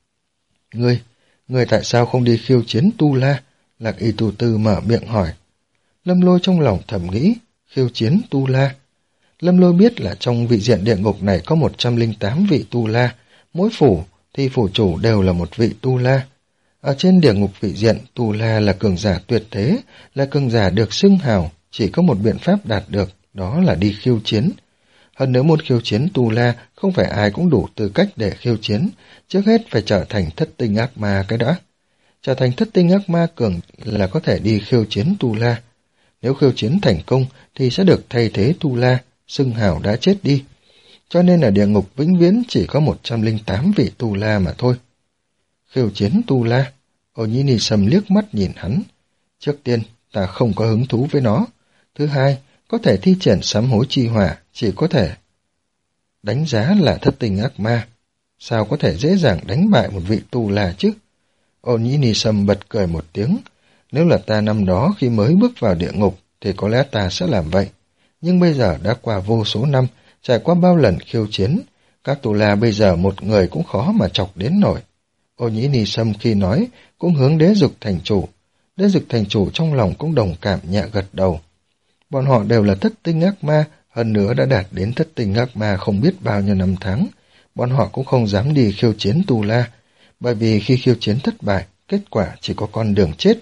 Ngươi, ngươi tại sao không đi khiêu chiến Tu La? Lạc Y Tu Tư mở miệng hỏi. Lâm Lôi trong lòng thầm nghĩ, khiêu chiến Tu La. Lâm Lôi biết là trong vị diện địa ngục này có một trăm lẻ tám vị Tu La, mỗi phủ thì phủ chủ đều là một vị Tu La. Ở trên địa ngục vị diện, Tu La là cường giả tuyệt thế, là cường giả được xưng hào, chỉ có một biện pháp đạt được, đó là đi khiêu chiến. Hơn nữa muốn khiêu chiến Tu La, không phải ai cũng đủ tư cách để khiêu chiến, trước hết phải trở thành thất tinh ác ma cái đã. Trở thành thất tinh ác ma cường là có thể đi khiêu chiến Tu La. Nếu khiêu chiến thành công thì sẽ được thay thế Tu La, xưng hào đã chết đi. Cho nên ở địa ngục vĩnh viễn chỉ có một trăm lẻ tám vị Tu La mà thôi. Khiêu chiến Tu La, Ô Nhĩ Ni Sâm liếc mắt nhìn hắn. Trước tiên, ta không có hứng thú với nó. Thứ hai, có thể thi triển sám hối chi hỏa, chỉ có thể đánh giá là thất tinh ác ma. Sao có thể dễ dàng đánh bại một vị Tu La chứ? Ô Nhĩ Ni Sâm bật cười một tiếng. Nếu là ta năm đó khi mới bước vào địa ngục, thì có lẽ ta sẽ làm vậy. Nhưng bây giờ đã qua vô số năm, trải qua bao lần khiêu chiến, các Tu La bây giờ một người cũng khó mà chọc đến nổi. Ô Nhĩ Ni Sâm khi nói, cũng hướng Đế Dực thành chủ. Đế Dực thành chủ trong lòng cũng đồng cảm nhẹ gật đầu. Bọn họ đều là thất tinh ác ma, hơn nữa đã đạt đến thất tinh ác ma không biết bao nhiêu năm tháng. bọn họ cũng không dám đi khiêu chiến Tu La, bởi vì khi khiêu chiến thất bại, kết quả chỉ có con đường chết.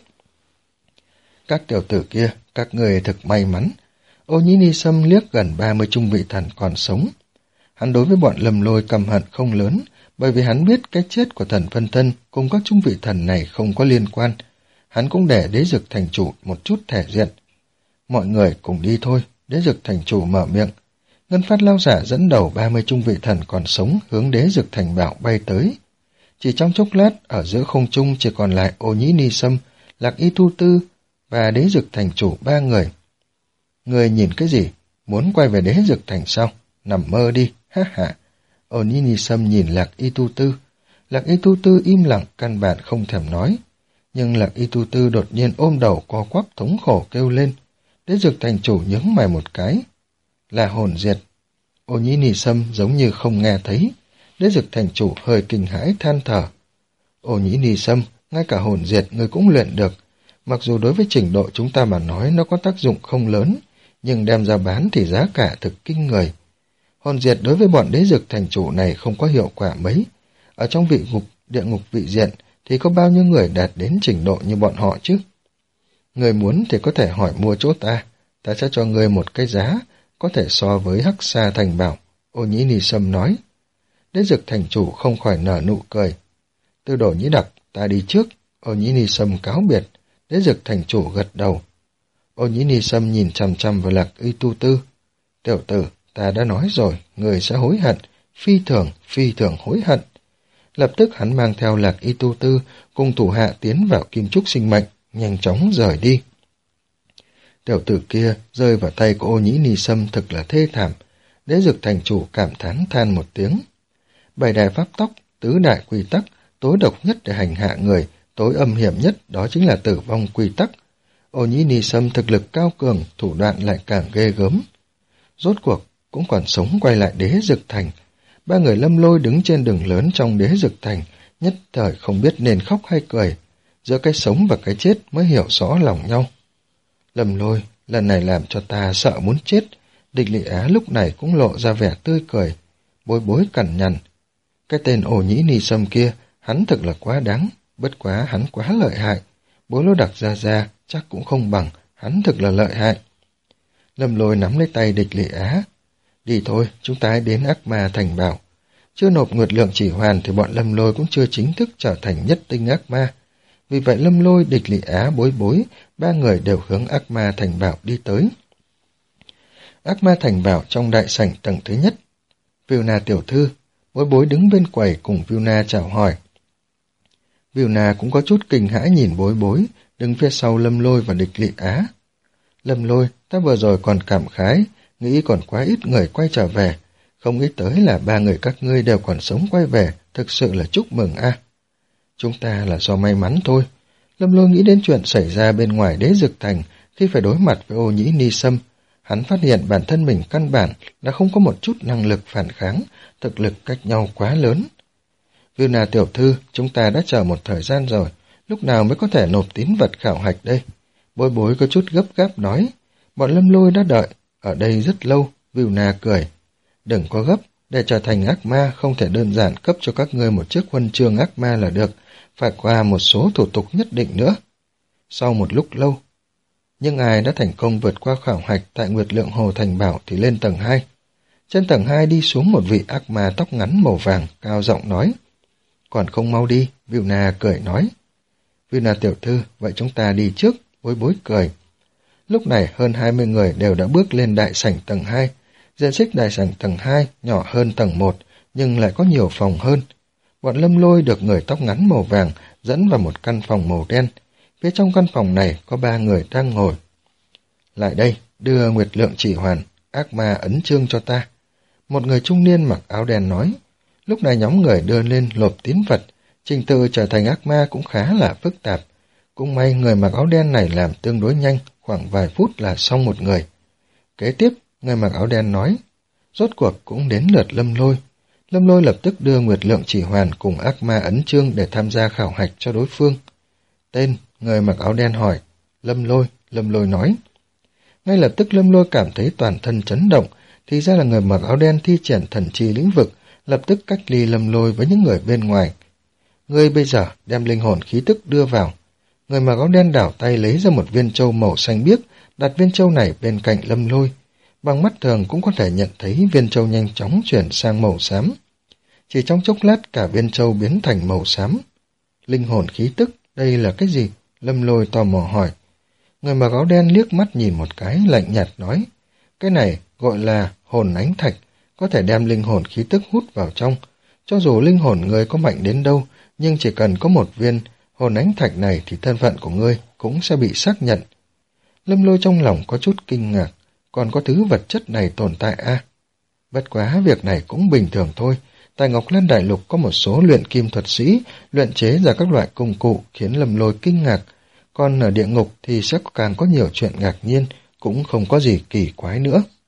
Các tiểu tử kia, các người thực may mắn. Ô Nhĩ Ni Sâm liếc gần ba mươi trung vị thần còn sống. Hắn đối với bọn Lâm Lôi căm hận không lớn, bởi vì hắn biết cái chết của thần phân thân cùng các trung vị thần này không có liên quan. Hắn cũng để Đế Dực thành chủ một chút thể diện. Mọi người cùng đi thôi, Đế Dực thành chủ mở miệng. Ngân Phát Lao Giả dẫn đầu ba mươi trung vị thần còn sống hướng Đế Dực thành bảo bay tới. Chỉ trong chốc lát, ở giữa không trung chỉ còn lại Ô Nhĩ Ni Sâm, Lạc Y Tu Tư và Đế Dực thành chủ ba người. Người nhìn cái gì? Muốn quay về Đế Dực thành sao? Nằm mơ đi, ha ha. Ô Nhĩ Ni Sâm nhìn Lạc Y Tu Tư. Lạc Y Tu Tư im lặng, căn bản không thèm nói. Nhưng Lạc Y Tu Tư đột nhiên ôm đầu co quắp thống khổ kêu lên. Đế Dực thành chủ nhướng mày một cái. Là hồn diệt. Ô Nhĩ Ni Sâm giống như không nghe thấy. Đế Dực thành chủ hơi kinh hãi than thở. Ô Nhĩ Ni Sâm, ngay cả hồn diệt người cũng luyện được. Mặc dù đối với trình độ chúng ta mà nói nó có tác dụng không lớn, nhưng đem ra bán thì giá cả thực kinh người. Hồn diệt đối với bọn Đế Dực thành chủ này không có hiệu quả mấy. Ở trong vị ngục, địa ngục vị diện thì có bao nhiêu người đạt đến trình độ như bọn họ chứ? Người muốn thì có thể hỏi mua chỗ ta, ta sẽ cho người một cái giá có thể so với Hắc Sa thành bảo. Ô Nhĩ Ni Sâm nói. Đế Dực thành chủ không khỏi nở nụ cười. Tư Đồ Nhĩ Đặc, ta đi trước. Ô Nhĩ Ni Sâm cáo biệt. Đế Dực thành chủ gật đầu. Ô Nhĩ Ni Sâm nhìn chằm chằm vào Lạc Y Tu Tư. Tiểu tử, ta đã nói rồi, người sẽ hối hận, phi thường, phi thường hối hận. Lập tức hắn mang theo Lạc Y Tu Tư cùng thủ hạ tiến vào Kim Trúc Sinh Mệnh, nhanh chóng rời đi. Tiểu tử kia rơi vào tay của Ô Nhĩ Ni Sâm thực là thê thảm. Đế Dực thành chủ cảm thán than một tiếng. Bảy đại pháp tắc, tứ đại quy tắc, tối độc nhất để hành hạ người, tối âm hiểm nhất đó chính là tử vong quy tắc. Ô Nhĩ Ni Sâm thực lực cao cường, thủ đoạn lại càng ghê gớm. Rốt cuộc cũng còn sống quay lại Đế Dực thành. Ba người Lâm Lôi đứng trên đường lớn trong Đế Dực thành, nhất thời không biết nên khóc hay cười. Giữa cái sống và cái chết mới hiểu rõ lòng nhau. Lâm Lôi, lần này làm cho ta sợ muốn chết. Địch Lị Á lúc này cũng lộ ra vẻ tươi cười. Bối Bối cằn nhằn. Cái tên Ô Nhĩ Ni Sâm kia, hắn thực là quá đáng. Bất quá hắn quá lợi hại. Bối Lô Đặc ra ra chắc cũng không bằng. Hắn thực là lợi hại. Lâm Lôi nắm lấy tay Địch Lị Á. Đi thôi, chúng ta hãy đến Ác Ma thành bảo. Chưa nộp nguyệt lượng chỉ hoàn thì bọn Lâm Lôi cũng chưa chính thức trở thành nhất tinh ác ma. Vì vậy Lâm Lôi, Địch Lị Á, Bối Bối, ba người đều hướng Ác Ma thành bảo đi tới. Ác Ma thành bảo trong đại sảnh tầng thứ nhất. Vilna tiểu thư, Bối Bối đứng bên quầy cùng Vilna chào hỏi. Vilna cũng có chút kinh hãi nhìn Bối Bối, đứng phía sau Lâm Lôi và Địch Lị Á. Lâm Lôi, ta vừa rồi còn cảm khái, nghĩ còn quá ít người quay trở về. Không nghĩ tới là ba người các ngươi đều còn sống quay về, thực sự là chúc mừng a. Chúng ta là do may mắn thôi. Lâm Lôi nghĩ đến chuyện xảy ra bên ngoài Đế Dực thành khi phải đối mặt với Ô Nhĩ Ni Sâm. Hắn phát hiện bản thân mình căn bản đã không có một chút năng lực phản kháng, thực lực cách nhau quá lớn. Vilna tiểu thư, chúng ta đã chờ một thời gian rồi, lúc nào mới có thể nộp tín vật khảo hạch đây? Bối Bối có chút gấp gáp nói. Bọn Lâm Lôi đã đợi ở đây rất lâu. Vilna cười. Đừng có gấp, để trở thành ác ma không thể đơn giản cấp cho các ngươi một chiếc huân chương ác ma là được, phải qua một số thủ tục nhất định nữa. Sau một lúc lâu, nhưng ai đã thành công vượt qua khảo hạch tại Nguyệt Lượng Hồ Thành Bảo thì lên tầng hai. Trên tầng hai đi xuống một vị ác ma tóc ngắn màu vàng, cao giọng nói. Còn không mau đi, Vilna cười nói. Vilna tiểu thư, vậy chúng ta đi trước, Bối Bối cười. Lúc này hơn hai mươi người đều đã bước lên đại sảnh tầng hai. Diện tích đại sảnh tầng hai nhỏ hơn tầng một, nhưng lại có nhiều phòng hơn. Bọn Lâm Lôi được người tóc ngắn màu vàng dẫn vào một căn phòng màu đen. Phía trong căn phòng này có ba người đang ngồi. Lại đây, đưa Nguyệt Lượng chỉ hoàn, ác ma ấn chương cho ta. Một người trung niên mặc áo đen nói. Lúc này nhóm người đưa lên lộp tín vật. Trình tự trở thành ác ma cũng khá là phức tạp. Cũng may người mặc áo đen này làm tương đối nhanh, khoảng vài phút là xong một người. Kế tiếp, người mặc áo đen nói. Rốt cuộc cũng đến lượt Lâm Lôi. Lâm Lôi lập tức đưa Nguyệt Lượng chỉ hoàn cùng ác ma ấn chương để tham gia khảo hạch cho đối phương. Tên, người mặc áo đen hỏi. Lâm Lôi, Lâm Lôi nói. Ngay lập tức Lâm Lôi cảm thấy toàn thân chấn động, thì ra là người mặc áo đen thi triển thần chi lĩnh vực, lập tức cách ly Lâm Lôi với những người bên ngoài. Ngươi bây giờ đem linh hồn khí tức đưa vào. Người mặc áo đen đảo tay lấy ra một viên châu màu xanh biếc, đặt viên châu này bên cạnh Lâm Lôi. Bằng mắt thường cũng có thể nhận thấy viên châu nhanh chóng chuyển sang màu xám. Chỉ trong chốc lát cả viên châu biến thành màu xám. Linh hồn khí tức, đây là cái gì? Lâm Lôi tò mò hỏi. Người mặc áo đen liếc mắt nhìn một cái, lạnh nhạt nói. Cái này gọi là hồn ánh thạch, có thể đem linh hồn khí tức hút vào trong. Cho dù linh hồn người có mạnh đến đâu, nhưng chỉ cần có một viên hồn ánh thạch này thì thân phận của ngươi cũng sẽ bị xác nhận. Lâm Lôi trong lòng có chút kinh ngạc, còn có thứ vật chất này tồn tại à? Bất quá việc này cũng bình thường thôi. Tại Ngọc Lan Đại Lục có một số luyện kim thuật sĩ luyện chế ra các loại công cụ khiến Lâm Lôi kinh ngạc, còn ở địa ngục thì sẽ càng có nhiều chuyện ngạc nhiên, cũng không có gì kỳ quái nữa.